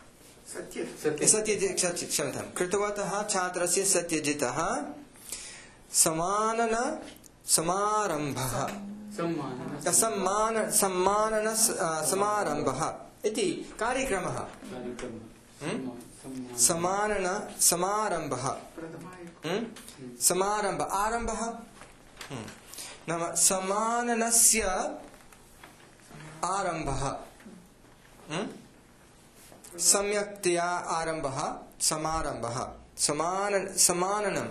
क्षम्यतां, कृतवतः छात्रस्य सत्यजितः सम्मानन समारम्भः, समारम्भः इति कार्यक्रमः, सम्मानन समारम्भः, समारम्भ आरम्भः, नाम सम्माननस्य आरम्भः, सम्यक्तया आरम्भः, समारम्भः, समाननं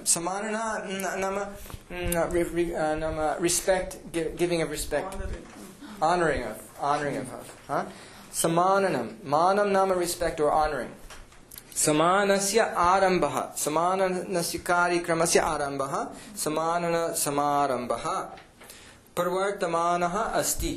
नाम respect, giving of respect, honoring of, समाननं, मानं नाम respect or honoring, समानस्य आरम्भः, समाननस्य कार्यक्रमस्य आरम्भः, समानन समारम्भः प्रवर्तमानः अस्ति।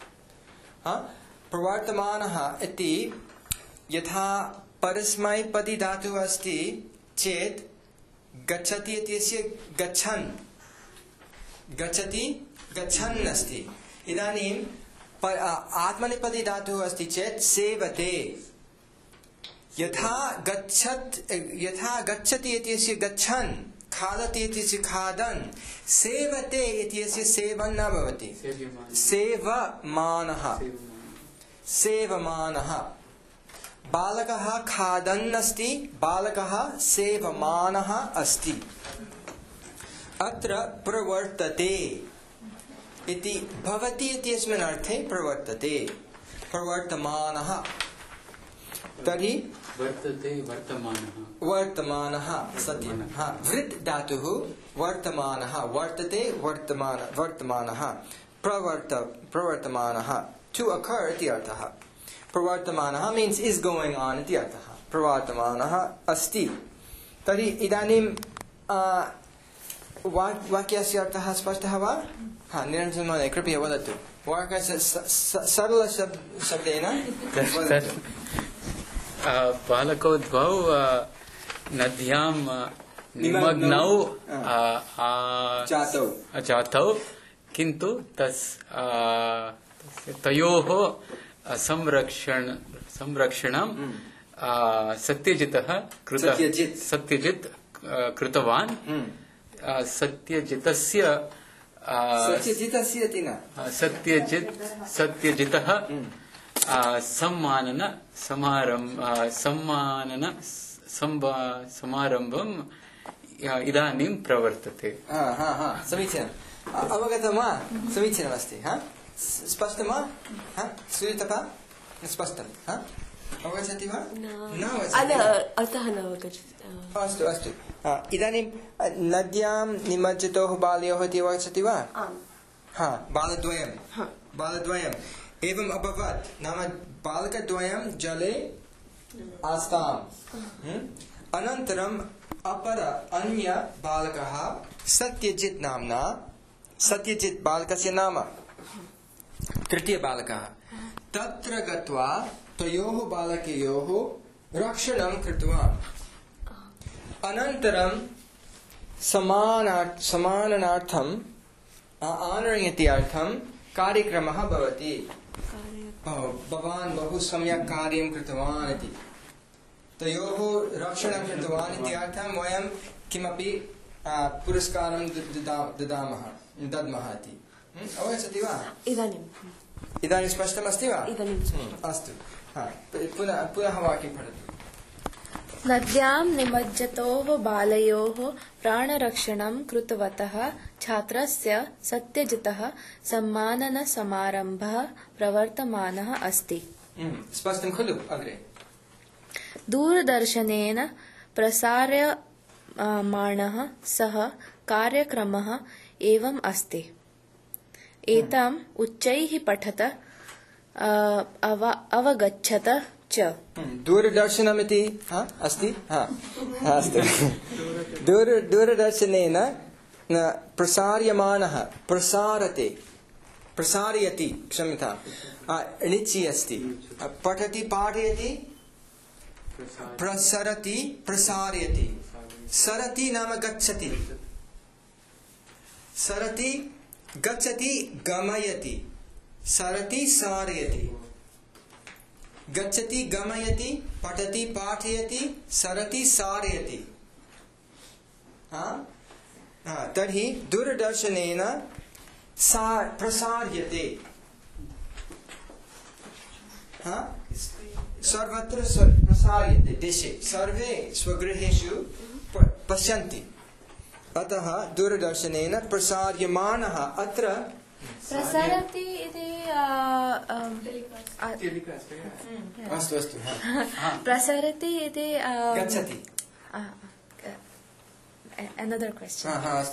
प्रवर्तमानः इति यथा परस्मैपदी धातुः अस्ति चेत् गच्छति इत्यस्य गच्छन्, गच्छति गच्छन् अस्ति। इदानीं आत्मनेपदी धातुः अस्ति चेत् सेवते, यथा गच्छति इत्यस्य गच्छन्, खादति इत्यस्य खादन्, सेवते इत्यस्य सेवन् न भवति, सेवमानः, सेवमानः बालकः खादन् अस्ति बालकः सेवमानः अस्ति अत्र प्रवर्तते इति भवति इत्यस्मिन् अर्थे प्रवर्तते प्रवर्तमानः तर्हि वर्तते वर्तमानः वर्तमानः सत्यं वृत् धातुः वर्तमानः वर्तते वर्तमानः प्रवर्तमानः to occur इति अर्थः प्रवर्तमानः means is going on इति अर्थः प्रवर्तमानः अस्ति तर्हि इदानीं वाक्यस्य अर्थः स्पष्टः वा निरञ्जन महोदय कृपया वदतु वाक्यस्य सरलशब्देन बालकौ द्वौ नद्यां निमग्नौ जातौ किन्तु तयोः संरक्षणं सत्यजित् कृतवान् सत्यजितः समारम्भं इदानीं प्रवर्तते समीचीनम् अवगतं वा समीचीनमस्ति स्पष्टं वा श्रूयते वा स्पष्टं अवगच्छति वा न अतः न अवगच्छति अस्तु अस्तु इदानीं नद्यां निमज्जितोः बालयोः इति अवगच्छति वा बालद्वयम् एवम् अभवत् नाम बालकद्वयं जले आस्ताम् अनन्तरम् अन्य बालकः सत्यजित् नाम्ना सत्यजित् बालकस्य नाम तृतीय बालकः तत्र गत्वा तयोः बालकयोः रक्षणं कृतवान् अनन्तरं समाननार्थं आनरणीय इति अर्थं कार्यक्रमः भवति भवान् बहु सम्यक् कार्यं कृतवान् इति तयोः रक्षणं कृतवान् इति अर्थं वयं किमपि पुरस्कारं दद्मः इति अवगच्छति वा इदानीं स्पष्टमस्ति वा अस्तु पुनः वाक्यं पठतु नद्यां निमज्जितोः बालयोः प्राणरक्षणं कृतवतः छात्रस्य सत्यजितः सम्माननसमारम्भः प्रवर्तमानः अस्ति स्पष्टं खलु अग्रे दूरदर्शनेन प्रसार्यमाणः सः कार्यक्रमः एवम् अस्ति एतम् उच्चैः पठत अवगच्छत च दूरदर्शनमिति अस्ति अस्तु दूरदर्शनेन प्रसार्यमाणः प्रसारयति क्षम्यतां णिचि अस्ति पठति पाठयति प्रसरति प्रसारयति सरति नाम गच्छति सरति गच्छति गमयति सरति सारयति गच्छति गमयति पठति पाठयति सरति सारयति तर्हि दूरदर्शनेन प्रसार्यते सर्वत्र प्रसार्यते देशे सर्वे स्वगृहेषु पश्यन्ति अतः दूरदर्शनेन प्रसार्यमाणः अत्र प्रसरति इति अस्तु अस्तु प्रसरति इति गच्छति another question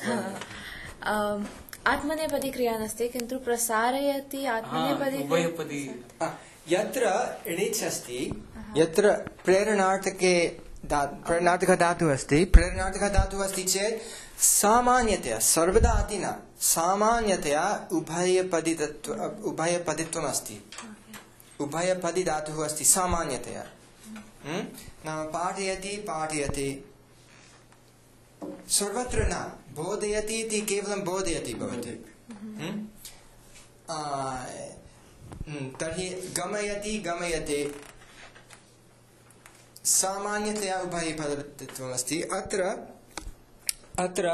आत्मनेपदी क्रिया नास्ति किन्तु प्रसारयति आत्मनेपदी यत्र णिच् अस्ति यत्र प्रेरणार्थकः धातुः अस्ति चेत् सामान्यतया सर्वदा अति न सामान्यतया उभयपदित्वम् अस्ति उभयपदी धातुः अस्ति सामान्यतया नाम पाठयति सर्वत्र न बोधयति इति केवलं बोधयति भवति तर्हि गमयति सामान्यतया उभयपदित्वम् अस्ति अत्र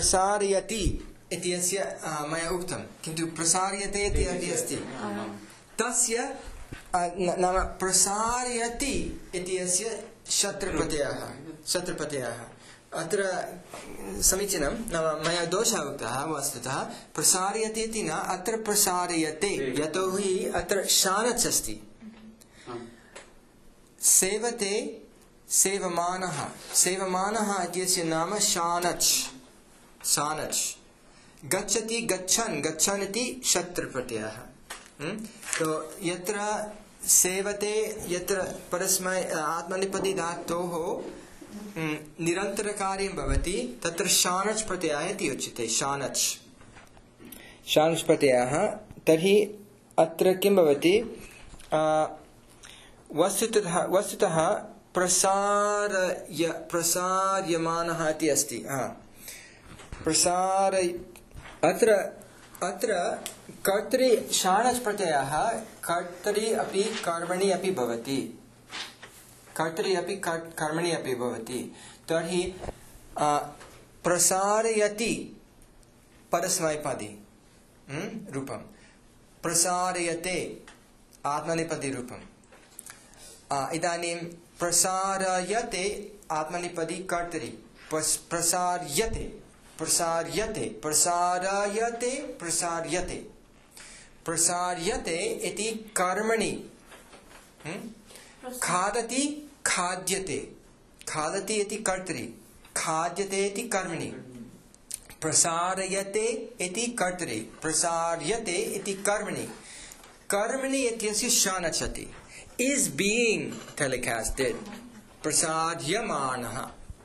प्रसारयति इत्यस्य मया उक्तं किन्तु प्रसार्यते इति अस्ति तस्य नाम प्रसारयति इत्यस्य शत्रप्रत्ययः अत्र समीचीनं नाम मया दोषः उक्तः वस्तुतः प्रसारयति इति न अत्र प्रसारयते यतोहि अत्र शानच् अस्ति सेवते सेवमानः इत्यस्य नाम शानच् गच्छति गच्छन् इति शत्रप्रत्ययः तो यत्र सेवते यत्र परस्मै आत्मनेपदी धातोः निरन्तरकार्यं भवति तत्र शानच् प्रत्ययः इति उच्यते शानच् प्रत्ययः तर्हि अत्र किं भवति वस्तुतः प्रसार्यमानः इति अस्ति अत्र कर्तरि शानच् प्रत्ययः कर्तरि अपि कर्मणि अपि भवति तर्हि प्रसारयति परस्मैपदी रूपं प्रसारयते आत्मनेपदी रूपम् इदानीं प्रसारयते आत्मनेपदी कर्तरि प्रसार्यते इति कर्मणि खादति इति कर्तरि खाद्यते इति कर्मणि प्रसारयते इति कर्तरि प्रसार्यते इति कर्मणि इत्यस्य शानच् is being telecasted प्रसार्यमाणः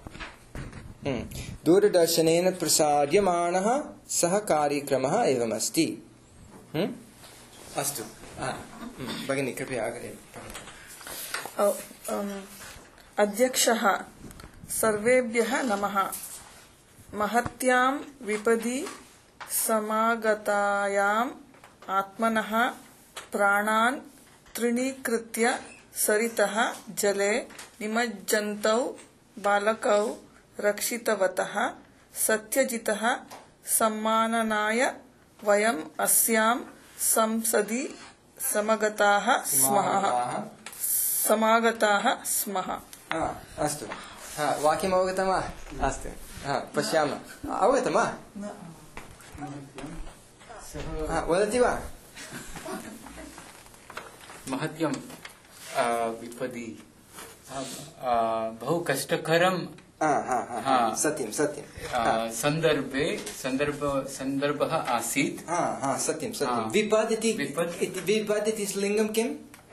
दूरदर्शनेन प्रसार्यमाणः सः कार्यक्रमः एवमस्ति अस्तु भगिनी कृपया अग्रे अध्यक्षः सर्वेभ्यः नमः महत्यां विपदि समागतायाम् आत्मनः प्राणान् तृणीकृत्य सरितः जले निमज्जन्तौ बालकौ रक्षितवतः सत्यजितः सम्माननाय वयम् अस्यां संसदि समागताः स्मः अस्तु वाक्यम् अवगतं वा अस्तु पश्यामः अवगतं वा वदति वा महत्यं विपदि बहु कष्टकरं सत्यं सन्दर्भः आसीत् सत्यं विपद् इति लिङ्गं किम्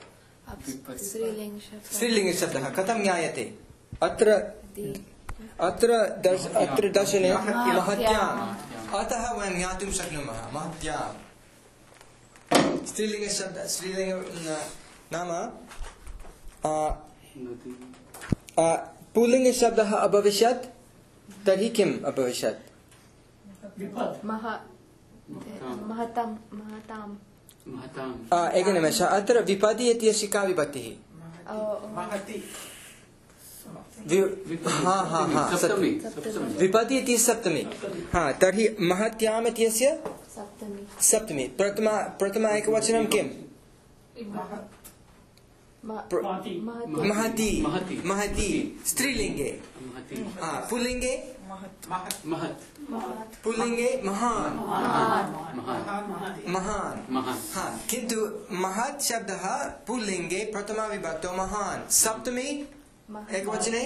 स्त्रीलिङ्गशब्दः कथं ज्ञायते अत्र दर्शने महत्याम् अतः वयं ज्ञातुं शक्नुमः महत्याम् स्त्रीलिङ्ग नाम पुल्लिङ्गशब्दः अभविष्यत् तर्हि किम् अभविष्यत् एकनिमेषः अत्र विपदि इत्यस्य का विभक्तिः विपदि इति सप्तमी तर्हि महत्याम् इत्यस्य सप्तमी प्रथमा एकवचनं किम् महती स्त्रीलिङ्गे पुल्लिङ्गे महान् किन्तु महत् शब्दः पुल्लिङ्गे प्रथमा विभक्तौ महान् सप्तमी एकवचने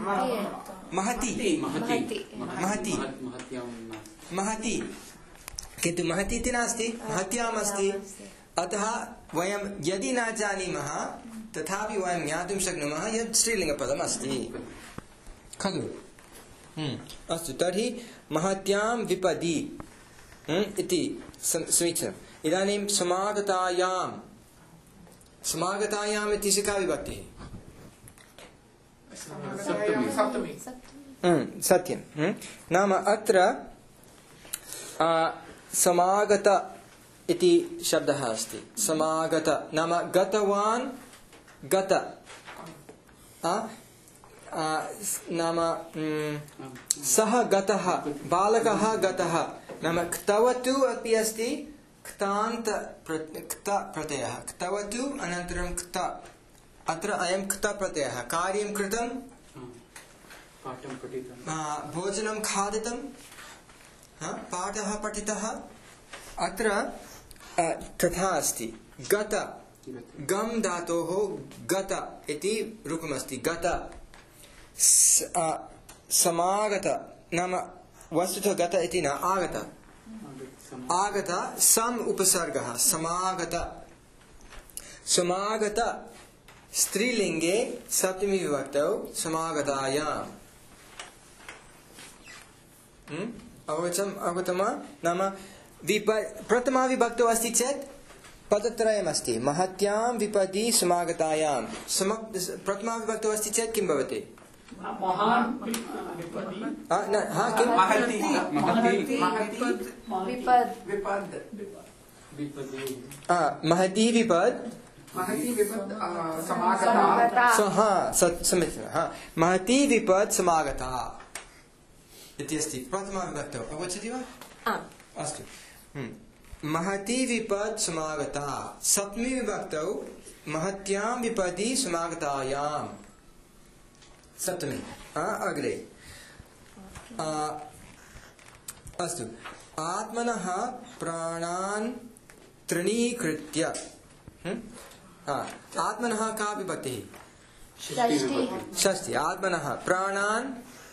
महती किन्तु महती इति नास्ति महत्याम् अस्ति अतः वयं यदि न जानीमः तथापि वयं ज्ञातुं शक्नुमः यत् स्त्रीलिङ्गपदम् अस्ति खलु अस्तु तर्हि महत्यां विपदि इति समीचीनम् इदानीं समागतायाम् इति का विभक्तिः सत्यं नाम अत्र समागत इति शब्दः अस्ति समागत नाम गतवान् गत नाम सः गतः बालकः गतः नाम तव तु अपि अस्ति क्तान्त क्त प्रत्ययः क्तवतु अनन्तरं क्त अत्र अयं क्त प्रत्ययः कार्यं कृतं पाठं पठितं भोजनं खादितं पाठः पठितः अत्र तथा अस्ति गत गम धातोः गत इति रूपमस्ति गत समागत नाम वस्तुतः गत इति न आगत आगत सम उपसर्गः समागत समागत स्त्रीलिंगे सप्तमी विभक्तौ समागतायाम् अवगतं नाम प्रथमा विभक्तौ अस्ति चेत् पदत्रयमस्ति महत्यां विपदि समागतायां प्रथमा विभक्तौ अस्ति चेत् किं भवति महान् विपदि महती विपद महती विपद समागता इति अस्ति प्रथमा विभक्तौ अवगच्छति वा अस्तु महती विपद समागता सप्तमी विभक्तौ महत्यां विपदि समागतायां सप्तमी अग्रे अस्तु आत्मनः प्राणान् तृणीकृत्य आत्मनः का विभक्तिः षष्ठी आत्मनः प्राणान्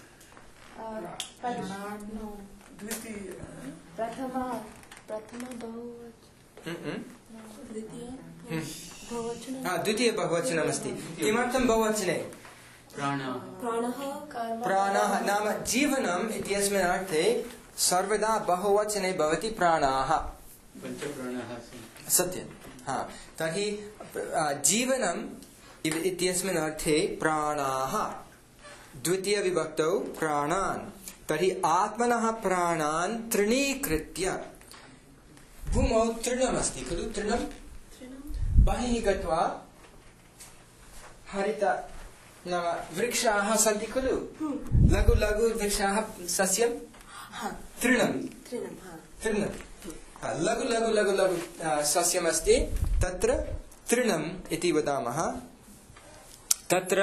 द्वितीय बहुवचनमस्ति किमर्थं बहुवचने प्राणः नाम जीवनम् इत्यस्मिन् अर्थे सर्वदा बहुवचने भवति प्राणाः सत्यं तर्हि जीवनम् इत्यस्मिन् अर्थे प्राणाः द्वितीयविभक्तौ प्राणान् तर्हि आत्मनः प्राणान् तृणीकृत्य भूमौ तृणमस्ति खलु तृणं बहिः गत्वा हरित नाम वृक्षाः सन्ति खलु लघु लघु वृक्षाः सस्यं तृणं लघु लघु लघु लघु सस्यमस्ति तत्र तृणम् इति वदामः तत्र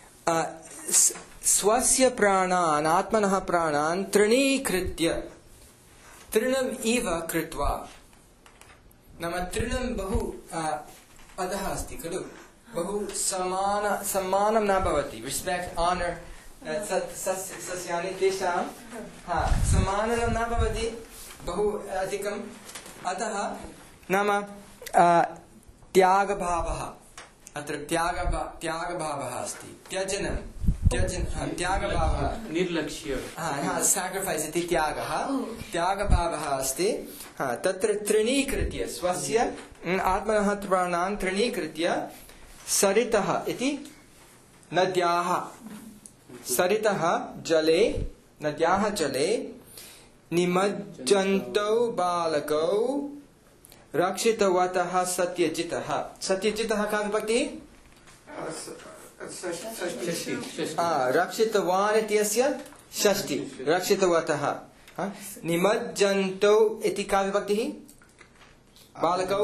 स्वस्य प्राणान् आत्मनः प्राणान् तृणीकृत्य तृणम् इव कृत्वा नाम तृणं बहु अधः अस्ति खलु बहु सम्मानं न भवति रिस्पेक्ट ऑनर सस्यानि तेषां सम्मानं न भवति बहु अधिकम् अतः नाम त्यागभावः अत्र त्यागभावः अस्ति त्यागभावः निर्लक्ष्य सैक्रिफाइस इति त्यागभावः अस्ति तत्र तृणीकृत्य स्वस्य आत्मनः प्राणान् तृणीकृत्य सरितः इति नद्याः सरितः जले नद्याः जले निमज्जन्तौ बालकौ रक्षितवतः सत्यजितः सत्यजितः का विभक्तिः रक्षितवान् इत्यस्य षष्ठी रक्षितवतः निमज्जन्तौ इति का विभक्तिः बालकौ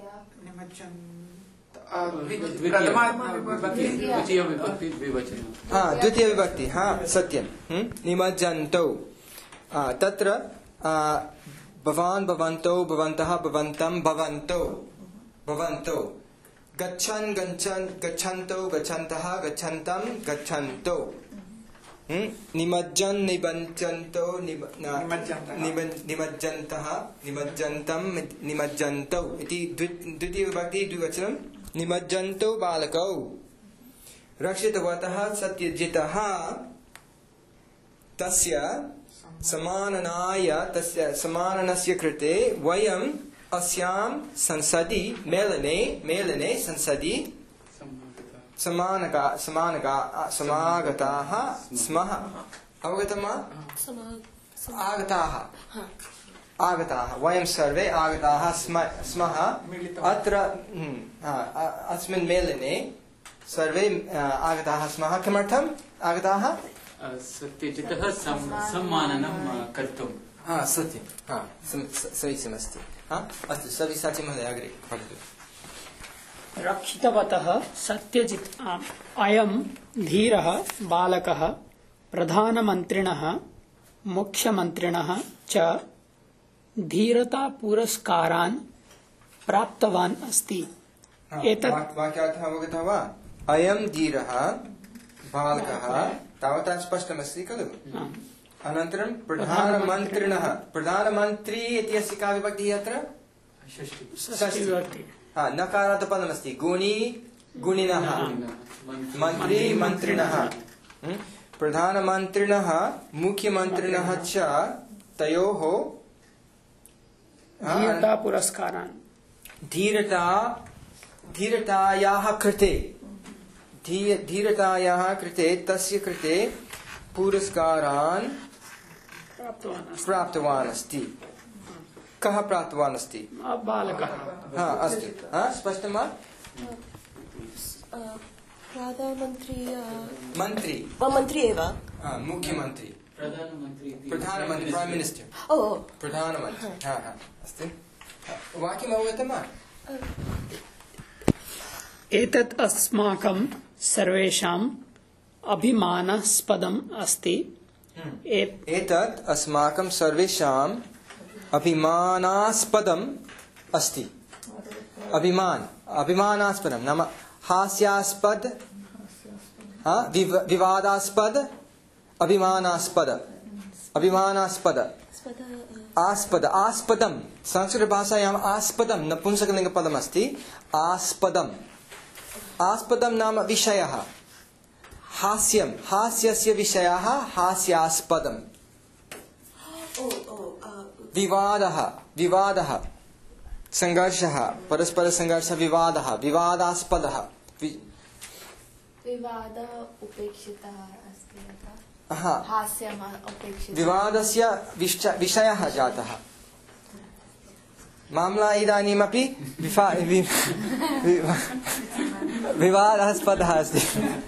द्वितीय विभक्ति सत्यं निमज्जन्तौ तत्र भवान् भवन्तौ भवन्तः भवन्तं भवन्तौ गच्छन् गच्छन्तौ गच्छन्तः गच्छन्तं गच्छन्तौ निमज्जन् निमज्जन्तौ निमज्जन्तः निमज्जन्तं निमज्जन्तौ इति द्वितीय विभक्ति द्विवचनं निमज्जन्तौ बालकौ रक्षितवतः सत्यजितः तस्य समाननस्य कृते वयम् अस्यां संसदि मेलने संसदि समागताः स्मः अवगतं वा आगताः वयं सर्वे आगताः स्मः अत्र अस्मिन् मेलने सर्वे आगताः स्मः किमर्थम् आगताः सत्यजितः सम्माननं कर्तुं सत्यं समीचीनमस्ति अस्तु सव्यसाची महोदय अग्रे पठतु। रक्षितवतः सत्यजित् अयं धीरः बालकः प्रधानमन्त्रिणः मुख्यमन्त्रिणः च धीरतापुरस्कारान् प्राप्तवान् अस्ति। एतत् वाक्यार्थः अवगतः वा? अयं धीरः बालकः तावता स्पष्टमस्ति खलु। अनन्तरं प्रधानमन्त्रिणः, प्रधानमन्त्री इत्यस्य का विभक्तिः अत्र? षष्ठी। नकारान्तपदमस्ति। गुणी गुणिनः, मन्त्री मन्त्रिणः, प्रधानमन्त्रिणः मुख्यमन्त्रिणः च तयोः धीरतापुरस्कारान् धीरतायाः कृते तस्य कृते पुरस्कारान् प्राप्तवान् अस्ति। कः प्राप्तवान् अस्ति? बालकः। अस्तु, स्पष्टं वा? प्रधानमन्त्री मन्त्री मन्त्री एव मुख्यमन्त्री प्रधानमन्त्री प्रैम् मिनिस्टर् प्रधानमन्त्री अस्ति। वाक्यम् अवगतं वा? एतत् अस्माकं सर्वेषाम् अभिमानास्पदम् अस्ति। एतत् अस्माकं सर्वेषाम् अभिमानास्पदम् अस्ति। अभिमानास्पदं नाम हास्यास्पद, विवादास्पद, अभिमानास्पद, आस्पदं संस्कृतभाषायाम् आस्पदं नपुंसकलिङ्गपदमस्ति। आस्पदं नाम विषयः। हास्यस्य विषयः हास्यास्पदम्। विवादः संघर्षः, परस्परसंघर्षः, विवादास्पदः। विवादः उपेक्षितः अस्ति अतः हास्यम् उपेक्षितः। विवादस्य विषयः जातः। मामला इदानीमपि विवादास्पदः अस्ति।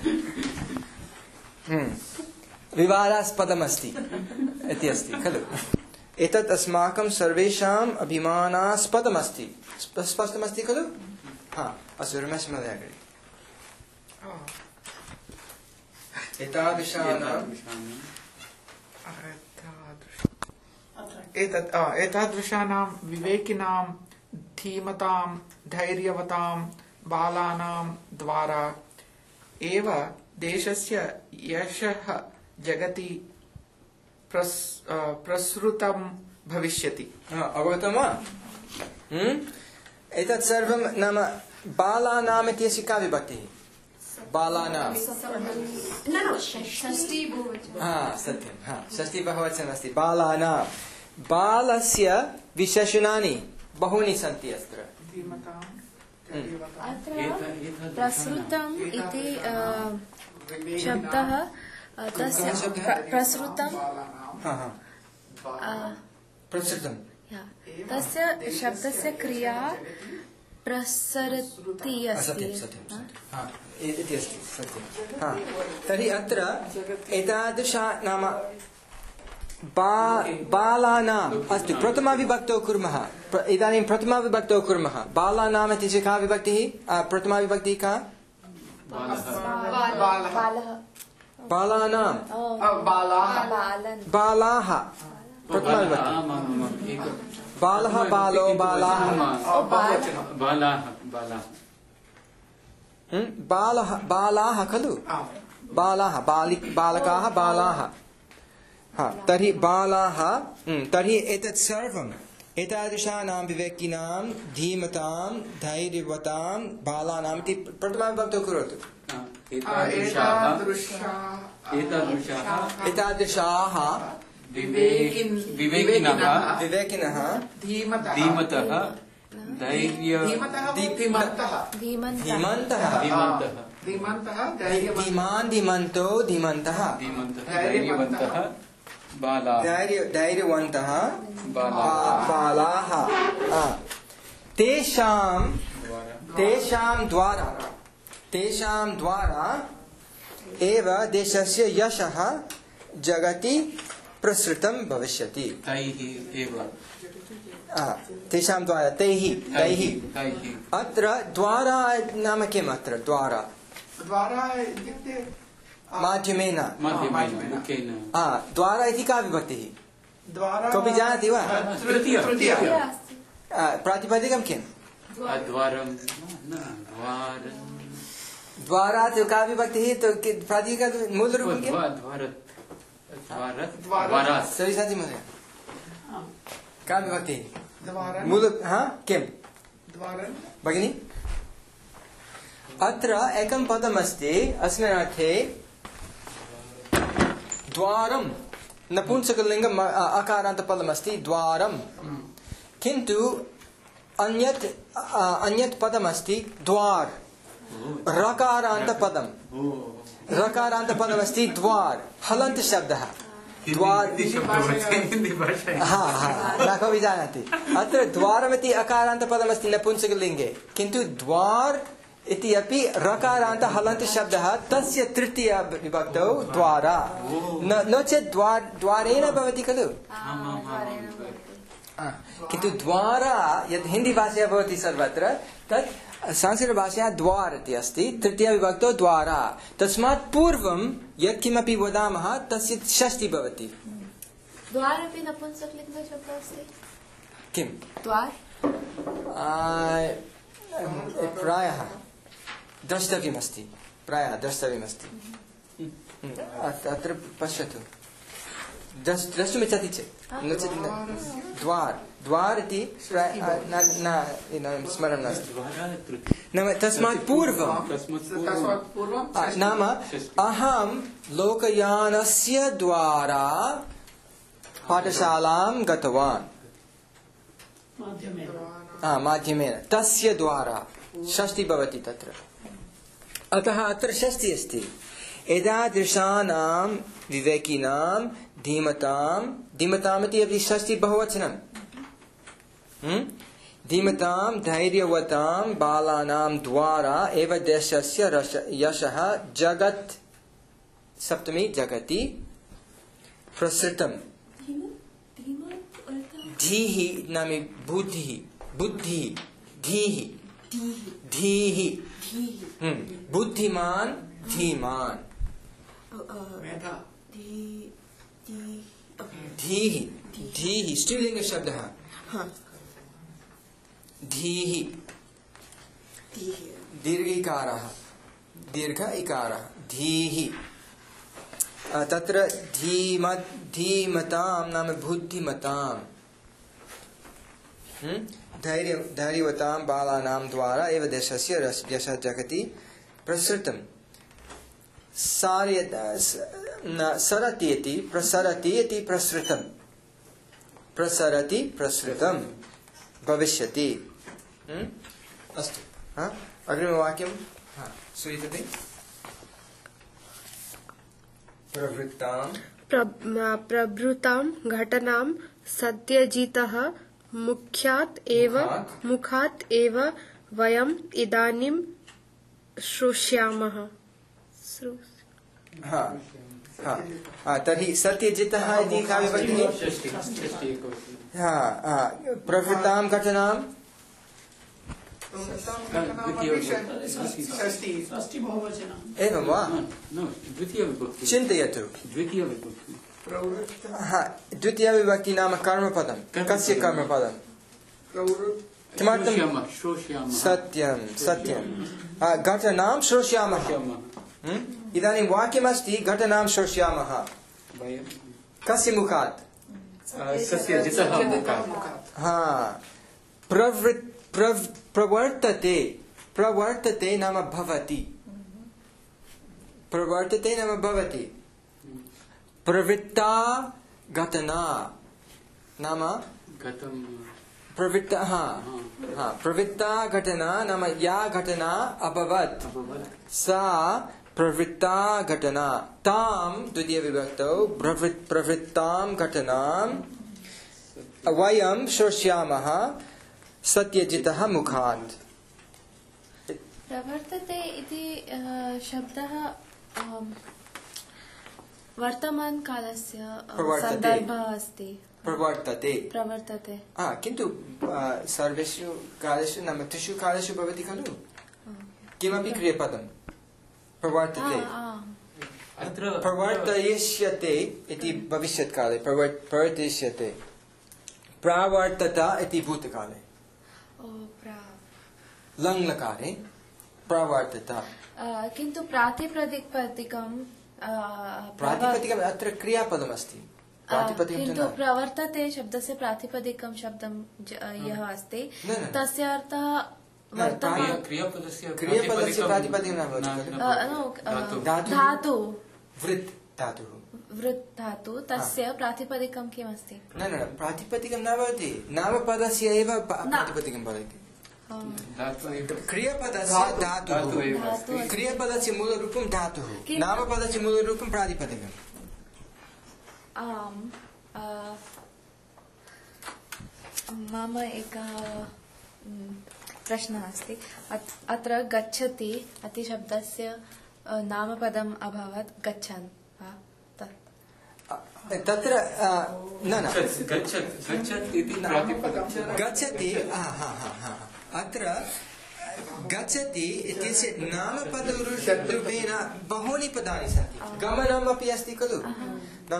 विवादास्पदमस्ति इति अस्ति खलु। एतत् अस्माकं सर्वेषाम् अभिमानास्पदमस्ति। स्पष्टमस्ति खलु? अस्तु, रमेश महोदय अग्रे। एतादृशानां विवेकिनां धीमतां धैर्यवतां बालानां द्वारा एव देशस्य यशः जगति प्रसृतं भविष्यति। अवगतं वा? एतत् सर्वं नाम बालानाम् इत्यस्य का विभक्तिः? बालानां सत्यं, षष्ठी बहुवचनम् अस्ति। बालानां बालस्य विशेषणानि बहूनि सन्ति अत्र। प्रसृतम् इति शब्दः तस्य प्रसृतं तस्य शब्दस्य क्रिया प्रसरति अस्ति। इति अस्ति सत्यं। तर्हि अत्र एतादृशा नाम बालानाम् अस्तु, प्रथमाविभक्तौ कुर्मः। इदानीं प्रथमाविभक्तौ कुर्मः। बालानाम् इति का विभक्तिः? प्रथमाविभक्तिः का? बालानां बालाः प्रथमाविभक्तिः। बालः बालो बालाः बालाः खलु। बालाः बालकाः बालाः। तर्हि बालाः। तर्हि एतत् सर्वम् एतादृशानां विवेकिनां धीमतां धैर्यवतां बालानाम् इति प्रथमाविभक्तौ करोतु। एतादृशाः विवेकिनः धीमतः धैर्यवन्तः धैर्यवन्तः बालाः। तेषां द्वारा एव देशस्य यशः जगति प्रसृतं भविष्यति। तेषां द्वारा तैः अत्र द्वारा नाम किम् अत्र द्वारा माध्यमेन द्वारा इति का विभक्तिः कोऽपि जानाति वा प्रातिपदिकं किम् द्वारा का विभक्तिः तो प्रातिपदिक मूलरूपं किम् सविसाचि महोदय का विभक्तिः मूल किं भगिनी अत्र एकं पदमस्ति अस्मिन् अर्थे द्वारं नपुंसकलिङ्गम् अकारान्तपदमस्ति द्वारं किन्तु अन्यत् पदमस्ति द्वार रकारान्तपदमस्ति द्वार हलन्त शब्दः द्वार न कोऽपि जानाति अत्र द्वारमिति अकारान्तपदमस्ति नपुंसकलिङ्गे किन्तु द्वार इति अपि रकारान्त हलन्त शब्दः तस्य तृतीय विभक्तौ द्वारा नो चेत् द्वारेण भवति खलु किन्तु द्वारा यत् हिन्दी भाषया भवति सर्वत्र तत् संस्कृतभाषया द्वार इति अस्ति तृतीय विभक्तौ द्वारा तस्मात् पूर्वं यत् किमपि वदामः तस्य षष्ठी भवति द्वार अपि नपुंसकलिङ्गशब्दः अस्ति किं द्वार प्रायः द्रष्टव्यमस्ति अत्र पश्यतु द्रष्टुमिच्छति चेत् नो चेत् द्वार इति स्मरणं नास्ति नाम तस्मात् पूर्वं नाम अहं लोकयानस्य द्वारा पाठशालां गतवान् माध्यमेन तस्य द्वारा षष्ठी भवति तत्र अतः अत्र षष्ठी अस्ति एतादृशानां विवेकिनां धीमताम् इति अपि षष्ठी बहुवचनं धीमतां धैर्यवतां बालानां द्वारा एव देशस्य यशः जगत् सप्तमी जगति प्रसृतम् धीः नाम बुद्धिः धीः बुद्धिमान् धीमान् धीः स्त्रीलिंग शब्दः धीः दीर्घ इकारः धीः तत्र धीमतां नाम बुद्धिमतां धैर्यवतां बालानां द्वारा एव देशस्य यशः जगति प्रसृतम् सरति इति प्रसृतं भविष्यति अस्तु अग्रिमवाक्यं श्रूयते प्रवृत्तां घटनां सत्यजितः मुखात् एव वयम् इदानीं श्रोष्यामः तर्हि सत्यजितः इति का विभक्तिः प्रवृत्तां घटनां एवं वा चिन्तयतु द्वितीयविभक्ति नाम कर्मपदं कस्य कर्मपदं किमर्थं सत्यं घटनां श्रोष्यामः इदानीं वाक्यमस्ति घटनां श्रोष्यामः कस्य मुखात् प्रवर्तते नाम भवति प्रवृत्ता घटना नाम प्रवृत्ता घटना नाम या घटना अभवत् सा प्रवृत्ता घटना तां द्वितीयविभक्तौ प्रवृत्तां घटनां वयं श्रोष्यामः सत्यजितः मुखात् प्रवर्तते इति शब्दः वर्तमानकालस्य सन्दर्भः अस्ति प्रवर्तते प्रवर्तते किन्तु सर्वेषु कालेषु नाम त्रिषु कालेषु भवति खलु किमपि क्रियपदं प्रवर्तते अत्र प्रवर्तयिष्यते इति भविष्यत्काले प्रवर्तयिष्यते प्रावर्तता इति भूतकाले लङ्लकारे प्रावर्तता किन्तु प्रातिपदिकं प्रातिपदिकम् अत्र क्रियापदमस्ति किन्तु प्रवर्तते शब्दस्य प्रातिपदिकं शब्दं यः अस्ति तस्य अर्थः क्रियापदस्य प्रातिपदिकं न भवति धातु वृत् धातुः वृत् धातु तस्य प्रातिपदिकं किमस्ति न प्रातिपदिकं न भवति नामपदस्य एव प्रातिपदिकं भवति क्रियापदस्य धातुः क्रियापदस्य मूलरूपं धातुः नामपदस्य मूलरूपं प्रातिपदिकम् मम एकः प्रश्नः अस्ति अत्र गच्छति इति शब्दस्य नामपदम् अभवत् गच्छन् तत्र न गच्छति अत्र गच्छति इत्यस्य नामपदरूपेण बहूनि पदानि सन्ति गमनम् अपि अस्ति खलु नाम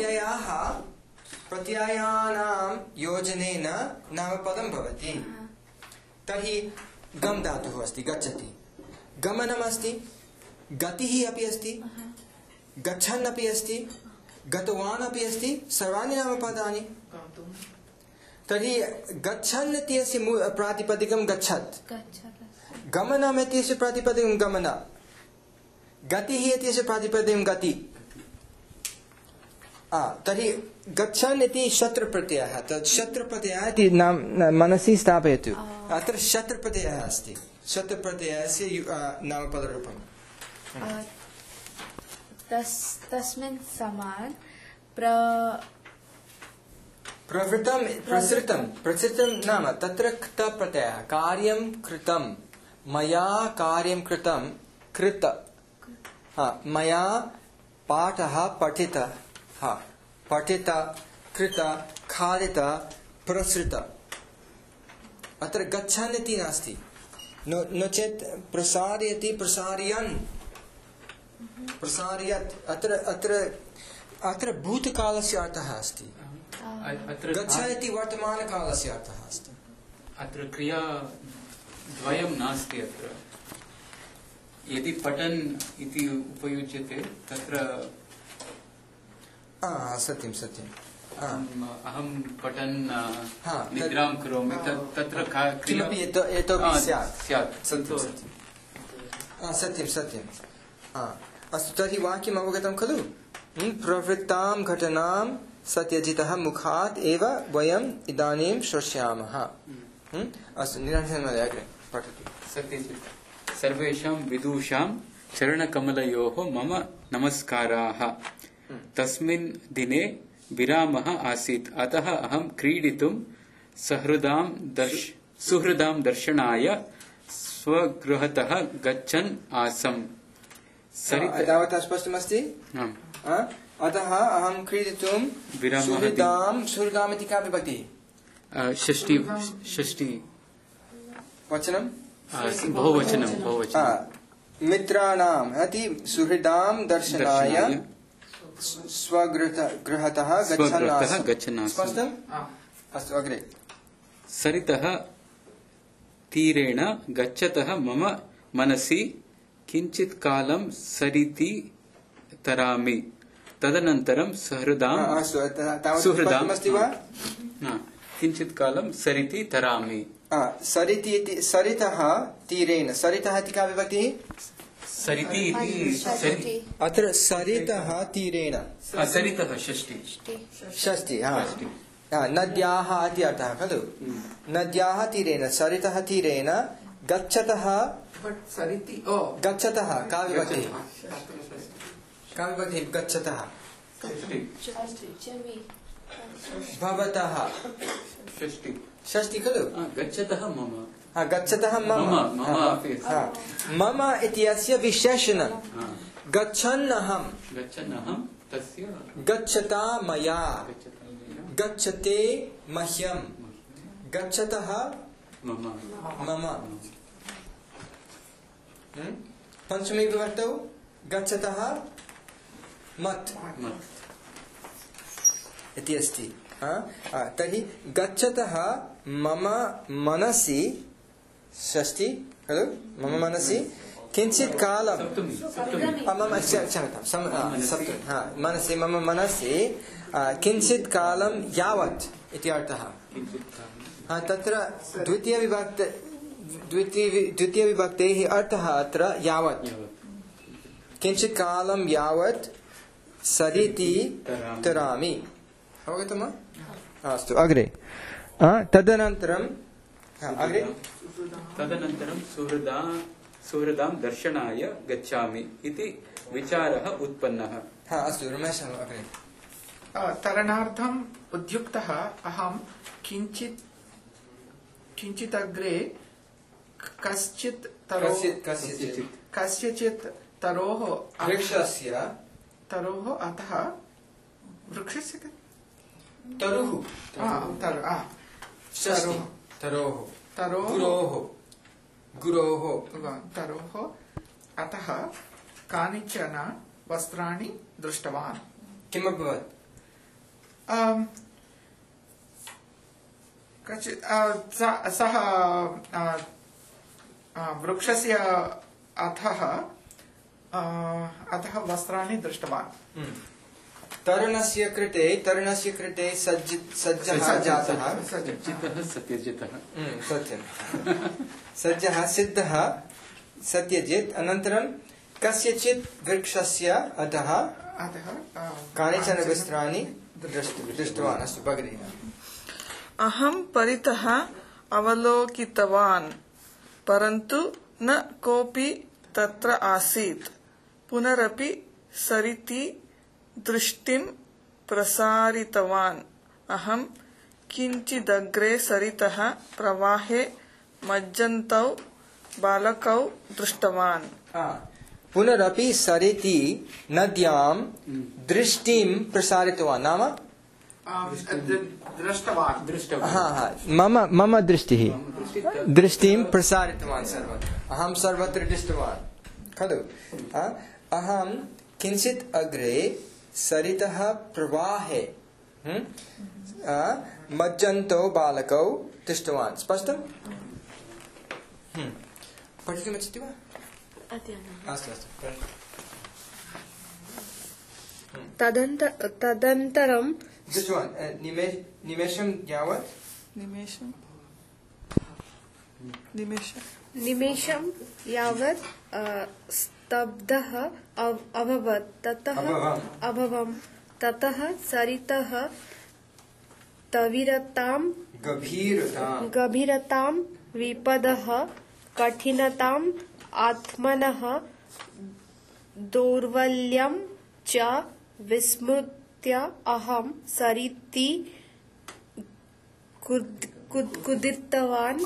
प्रत्ययानां योजनेन नामपदं भवति तर्हि गम् धातुः अस्ति गच्छति गमनम् अस्ति गतिः अपि अस्ति गच्छन् अपि अस्ति गतवान् अपि अस्ति सर्वाणि नामपदानि तर्हि गच्छन् इत्यस्य प्रातिपदिकं गच्छत् गमनम् इत्यस्य प्रातिपदिकं गमन गतिः इत्यस्य प्रातिपदिकं गति तर्हि गच्छन् इति शत्रुप्रत्ययः तत् शत्रुप्रत्ययः इति मनसि स्थापयतु अत्र शत्रुप्रत्ययः अस्ति शत्रुप्रत्ययस्य नामपदरूपम् तस्मिन् समान प्रसृतं नाम तत्र कृतप्रत्ययः कार्यं कृतं मया कार्यं कृतं कृत मया पाठः पठितः पठित कृत खादित प्रसृत अत्र गच्छन् इति नास्ति नो चेत् प्रसारयति प्रसारयन् प्रसारयत् अत्र भूतकालस्य अर्थः अस्ति गच्छ इति वर्तमानकालस्य अर्थः अस्ति अत्र क्रिया द्वयं नास्ति अत्र यदि पठन् इति उपयुज्यते तत्र सत्यं सत्यम् अहं पठन् निद्रां करोमि तत्र किमपि इतोपि स्यात् सत्यं सत्यम् अस्तु तर्हि वाक्यम् अवगतं खलु प्रवृत्तां घटनां सत्यजितः मुखात् एव वयम् इदानीं श्रोष्यामः अस्तु निरञ्जनमहोदय अग्रे पठतु सत्यजित् सर्वेषां विदुषां चरणकमलयोः मम नमस्काराः तस्मिन् दिने विरामः आसीत् अतः अहं क्रीडितुं सुहृदां दर्शनाय स्वगृहतः गच्छन् आसम् तावत् स्पष्टमस्ति अतः अहं क्रीडितुं सुहृदाम् इति का विभक्तिः षष्ठी वचनं बहुवचनं मित्राणाम् इति सुहृदां दर्शनाय स्वगृहतः गच्छन् स्पष्टम् अस्तु अग्रे सरितः तीरेण गच्छतः मम मनसि किञ्चित् कालं सरिति तरामि तदनन्तरं सुहृदाम् किञ्चित् कालं सरिति तरामि सरिति इति सरितः तीरेण सरितः इति का विभक्तिः सरिति इति अत्र सरितः तीरेण सरितः षष्ठी नद्याः इति अर्थः खलु नद्याः तीरेण सरितः तीरेण गच्छतः गच्छतः का विभक्तिः गच्छतः भवतः षष्ठी खलु गच्छतः मम गच्छतः मम इत्यस्य विशेषणं गच्छन्नहं तस्य गच्छता मया गच्छते मह्यम, गच्छतः मम मम। पंचमी विभक्तौ गच्छतः मत् इति अस्ति। तर्हि गच्छतः मम मनसि, षष्ठी खलु, मम मनसि किञ्चित् कालं, मनसि, मम मनसि किञ्चित् कालं यावत् इति अर्थः। तत्र द्वितीयविभक्तेः अर्थः अत्र यावत्, किञ्चित् कालं यावत् सरिति तरामि। अवगतं वा? अस्तु, अग्रे। तदनन्तरं सुहृदां दर्शनाय गच्छामि इति विचारः उत्पन्नः। अस्तु, रमेश अग्रे। तरणार्थम् उद्युक्तः अहं किञ्चित् अग्रे कस्यचित् तरोः वृक्षस्य अतः वृक्षस्य तरुः गुरोः अतः कानिचन वस्त्राणि दृष्टवान्। किमभवत्? सः वृक्षस्य अतः वस्त्राणि दृष्टवान्। तरणस्य कृते सज्जः जातः, सत्यजितः सत्यं सज्जः सिद्धः सत्यजित्। अनन्तरं कस्यचित् वृक्षस्य अतः कानिचन वस्त्राणि दृष्टवान्। अस्तु, भगिनी। अहं परितः अवलोकितवान्, परन्तु न कोऽपि तत्र आसीत्। पुनरपि सरिति दृष्टिं प्रसारितवान्। अहं किञ्चिदग्रे सरितः प्रवाहे मज्जन्तौ बालकौ दृष्टवान्। पुनरपि सरिति नद्यां दृष्टिं प्रसारितवान्, नाम मम दृष्टिः दृष्टिं प्रसारितवान् सर्वत्र। अहं सर्वत्र दृष्टवान् खलु। अहं किञ्चित् अग्रे सरितः प्रवाहे मज्जन्तौ बालकौ दृष्टवान्। स्पष्टं? पठितुमिच्छति वा? अस्तु अस्तु। तदनन्तरं दृष्टवान् निमेषं यावत् निमेषं यावत् स्तब्धः अभवत्। ततः सरितः गभीरतां विपदः कठिनताम् आत्मनः दौर्बल्यं च विस्मृत्य अहं सरिति कूदितवान्।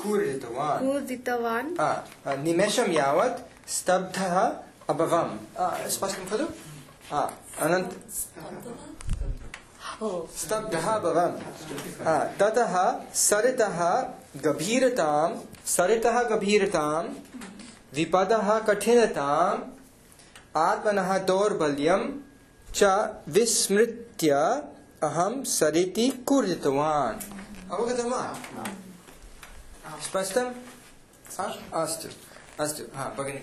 निमेषं यावत् स्तब्धः अभवम्। स्पष्टं खलु? स्तब्धः अभवम्। ततः सरितः गभीरतां विपदः कठिनताम् आत्मनः दौर्बल्यं च विस्मृत्य अहं सरिति कूर्दितवान्। अवगतं वा? स्पष्टम्? अस्तु अस्तु। भगिनी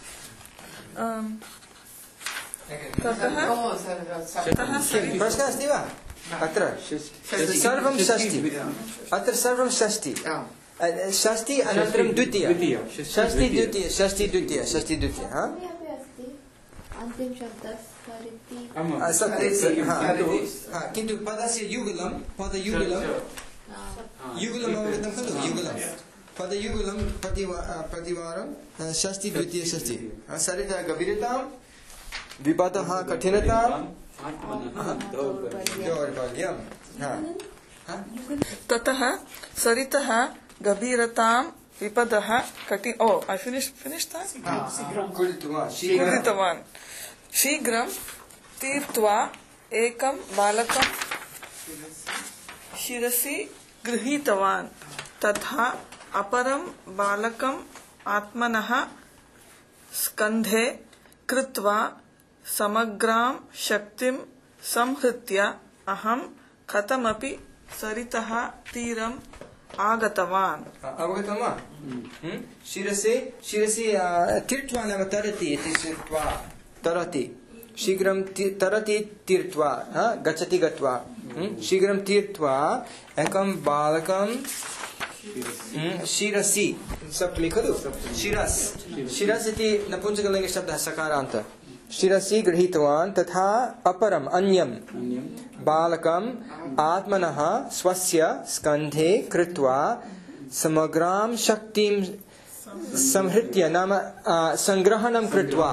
प्रश्नः अस्ति वा? अत्र सर्वं षष्टि, अत्र सर्वं षष्टि। षष्टि अनन्तरं द्वितीय, षष्टि द्वितीय। अन्तिम शब्द किन्तु पदस्य युगलं युगलम् अवगतं खलु? पदयुगलं प्रतिवारं षष्टि द्वितीय षष्टि। सरितः गभीरतां विपदः कठिनताम् दौर्बल्यं। ततः सरितः गभीरतां विपदः कूदितवान्। शीघ्रं तीर्त्वा एकं बालकं शिरसि गृहीतवान् तथा अपरं बालकम् आत्मनः स्कन्धे कृत्वा समग्रां शक्तिं संहृत्य अहं कथमपि सरितः तीरम् आगतवान्। अवगतं वा? शिरसि तीर्त्वा नाम तरति इति श्रुत्वा तरति शीघ्रं तरति तीर्त्वा गच्छति गत्वा शीघ्रं तीर्त्वा एकं बालकं शिरसि सप्तमी खलु शिरस् इति नपुंसकलिङ्गशब्दः सकारान्त शिरसि गृहीतवान् तथा अपरम् अन्यं बालकम् आत्मनः स्वस्य स्कन्धे कृत्वा समग्रां शक्तिं संहृत्य नाम संग्रहणं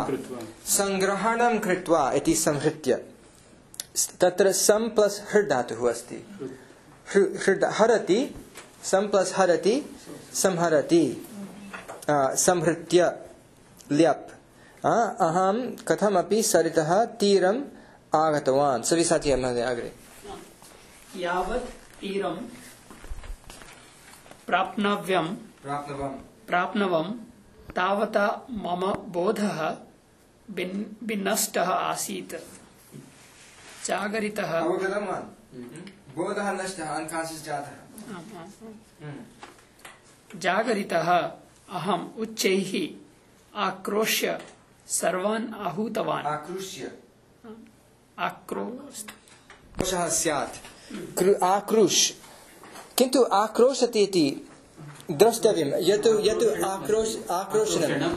कृत्वा इति संहृत्य तत्र सम प्लस हृ धातुः अस्ति हरति सम प्लस हरति संहरति संहृत्य ल्यप् अहं कथमपि सरितः तीरम् आगतवान्। सविसाची महोदय अग्रे। यावत् तीरं प्राप्नवं तावता मम बोधः विनष्टः आसीत्। जागरितः बोधः नष्टः अनकॉन्शियस जातः। जागरितः अहम् उच्चैः आक्रोश्य सर्वान् आहूतवान्। आक्रोशः स्यात् आक्रोश किन्तु आक्रोशति इति द्रष्टव्यं यत् आक्रोशनं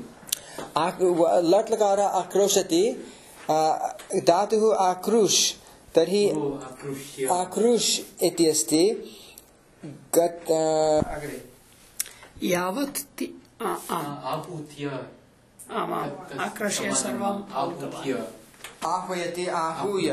लट् लकार आक्रोशति धातुः आक्रोश तर्हि आक्रोश इति अस्ति यावत् आक्रोश्य सर्वम् आह्वयति आहूय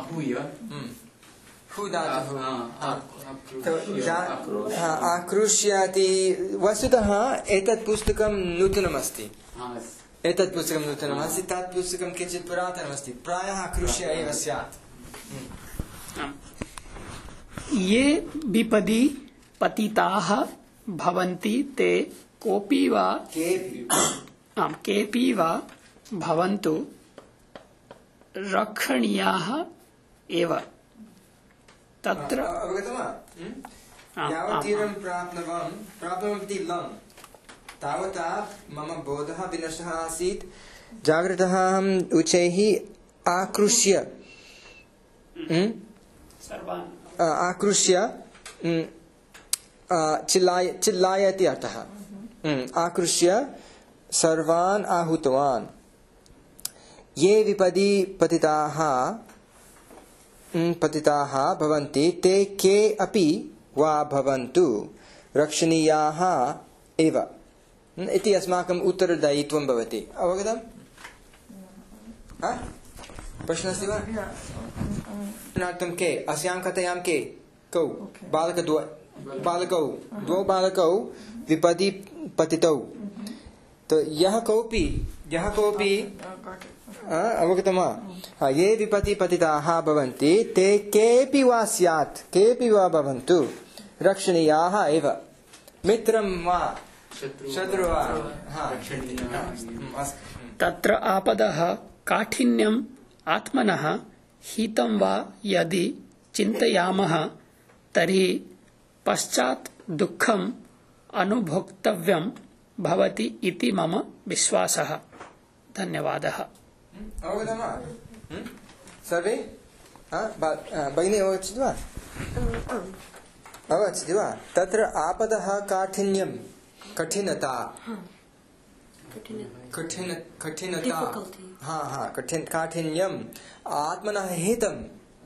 आक्रोश्यति। वस्तुतः एतत् पुस्तकं नूतनमस्ति तत् पुस्तकं किञ्चित् पुरातनमस्ति प्रायः आक्रोश्य एव स्यात्। ये विपदि पतिताः भवन्ति ते केऽपि वा भवन्तु रक्षणीयाः एव। तत्र यावतीरं प्राप्नवम् इति लम् तावता मम बोधः विनष्टः आसीत्। जागृतः अहम् उच्चैः आक्रुष्य चिल्लायति अर्थः आक्रुष्य सर्वान् आहूतवान्। ये विपदि पतिताः भवन्ति ते के अपि वा भवन्तु रक्षणीयाः एव इति अस्माकम् उत्तरदायित्वं भवति। अवगतम्? प्रश्नः अस्ति वा? के अस्यां कथायां के कौ द्वौ बालकौ विपदि पतितौ तो यः कोऽपि अवगतं वा? ये विपदि पतिताः भवन्ति ते केऽपि वा स्यात् केऽपि वा भवन्तु रक्षणीयाः एव मित्रं वा शत्रु वा। तत्र आपदः काठिन्यम् आत्मनः हितं वा यदि चिन्तयामः तर्हि पश्चात् दुःखम् अनुभोक्तव्यं भवति इति मम विश्वासः। धन्यवादः। अवगतं वा सर्वे? भगिनी अवगच्छति वा? अवगच्छति वा? तत्र आपदः काठिन्यं कठिनता काठिन्यम् आत्मनः हितम्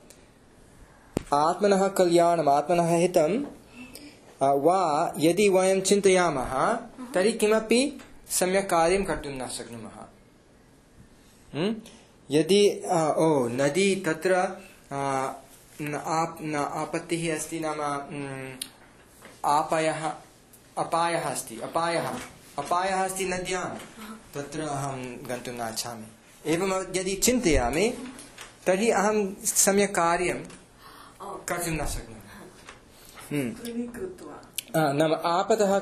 आत्मनः कल्याणम् आत्मनः हितं वा यदि वयं चिन्तयामः तर्हि किमपि सम्यक् कार्यं कर्तुं न शक्नुमः। यदि नदी तत्र आपत्तिः अस्ति नाम अपायः अस्ति नद्यां तत्र अहं गन्तुं न इच्छामि। एवं यदि चिन्तयामि तर्हि अहं सम्यक् कार्यं कर्तुं न शक्नोमि। नाम आपतः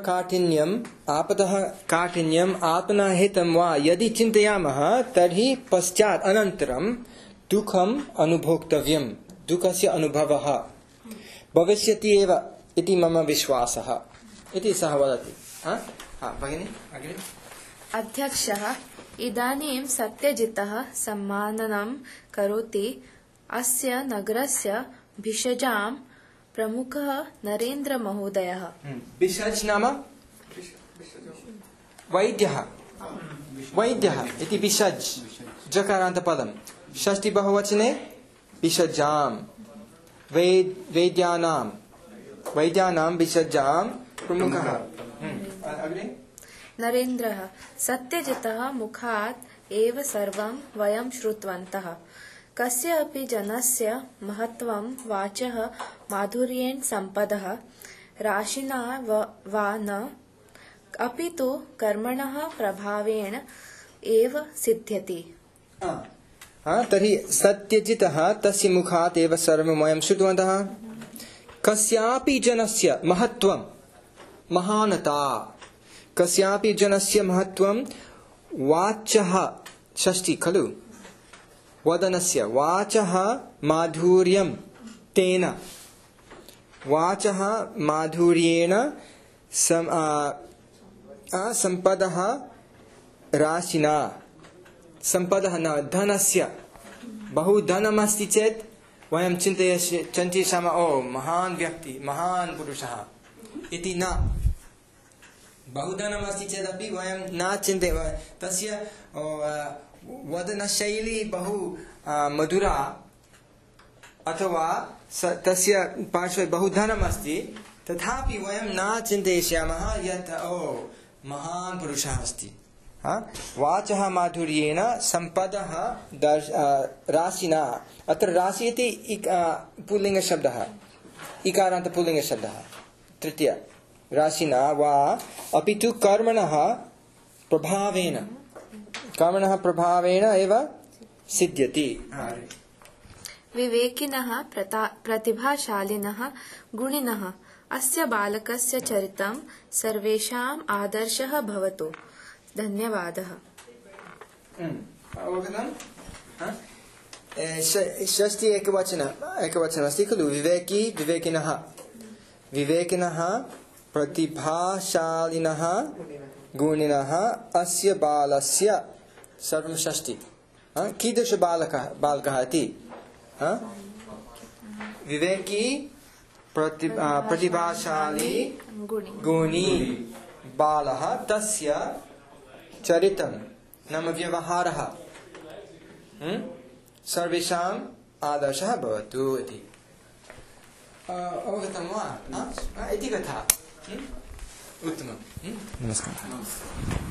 काठिन्यम् आत्मना हितं वा यदि चिन्तयामः तर्हि पश्चात् अनन्तरं दुःखम् अनुभोक्तव्यं, दुःखस्य अनुभवः भविष्यति एव इति मम विश्वासः इति सः वदति। भगिनी अग्रे। अध्यक्षः इदानीं सत्यजितः सम्माननं करोति। अस्य नगरस्य भिषजां प्रमुखः नरेन्द्रमहोदयः। भिषज नाम वैद्यः इति भिषज जकारान्तपदं। षष्ठी बहुवचने भिषजां वैद्यानां भिषजां प्रमुखः। अग्रे। नरेन्द्रः सत्यजितः मुखात् एव सर्वं वयं श्रुतवन्तः। कस्यापि जनस्य महत्त्वं वाचः माधुर्येण सम्पदः राशिना वा न, अपि तु कर्मणः प्रभावेण एव सिद्ध्यति। तर्हि सत्यजितः तस्य मुखात् एव सर्वं वयं श्रुतवन्तः। कस्यापि जनस्य महत्त्वं महानता, कस्यापि जनस्य महत्त्वं वाचः षष्ठी खलु वदनस्य वाचः माधुर्यं तेन वाचः माधुर्येण सम्पदः राशिना, सम्पदः न धनस्य। बहु धनमस्ति चेत् वयं चिन्तयामः ओ महान् व्यक्ति महान् पुरुषः इति न। बहु धनमस्ति चेदपि वयं न चिन्तयामः। तस्य वदनशैली बहु मधुरा, अथवा तस्य पार्श्वे बहु धनमस्ति, तथापि वयं न चिन्तयिष्यामः यत् ओ महान् पुरुषः अस्ति। वाचः माधुर्येण सम्पदः राशिना। अत्र राशि इति पुल्लिङ्गशब्दः, इकारान्त पुल्लिङ्गशब्दः तृतीय। राशिना वा अपि तु कर्मणः प्रभावेण एव सिद्ध्यति। विवेकिनः प्रतिभाशालिनः गुणिनः अस्य बालकस्य चरितं सर्वेषाम् आदर्शः भवतु। धन्यवादः। षष्ठी एकवचन अस्ति खलु। विवेकी विवेकिनः, विवेकिनः प्रतिभाशालिनः गुणिनः अस्य बालस्य सर्वं षष्ठी। कीदृश बालकः इति? विवेकी प्रतिभाशाली गुणी बालः, तस्य चरितं नाम व्यवहारः सर्वेषाम् आदर्शः भवतु इति। अवगतं वा इति कथा। उत्तमं। नमस्कारः।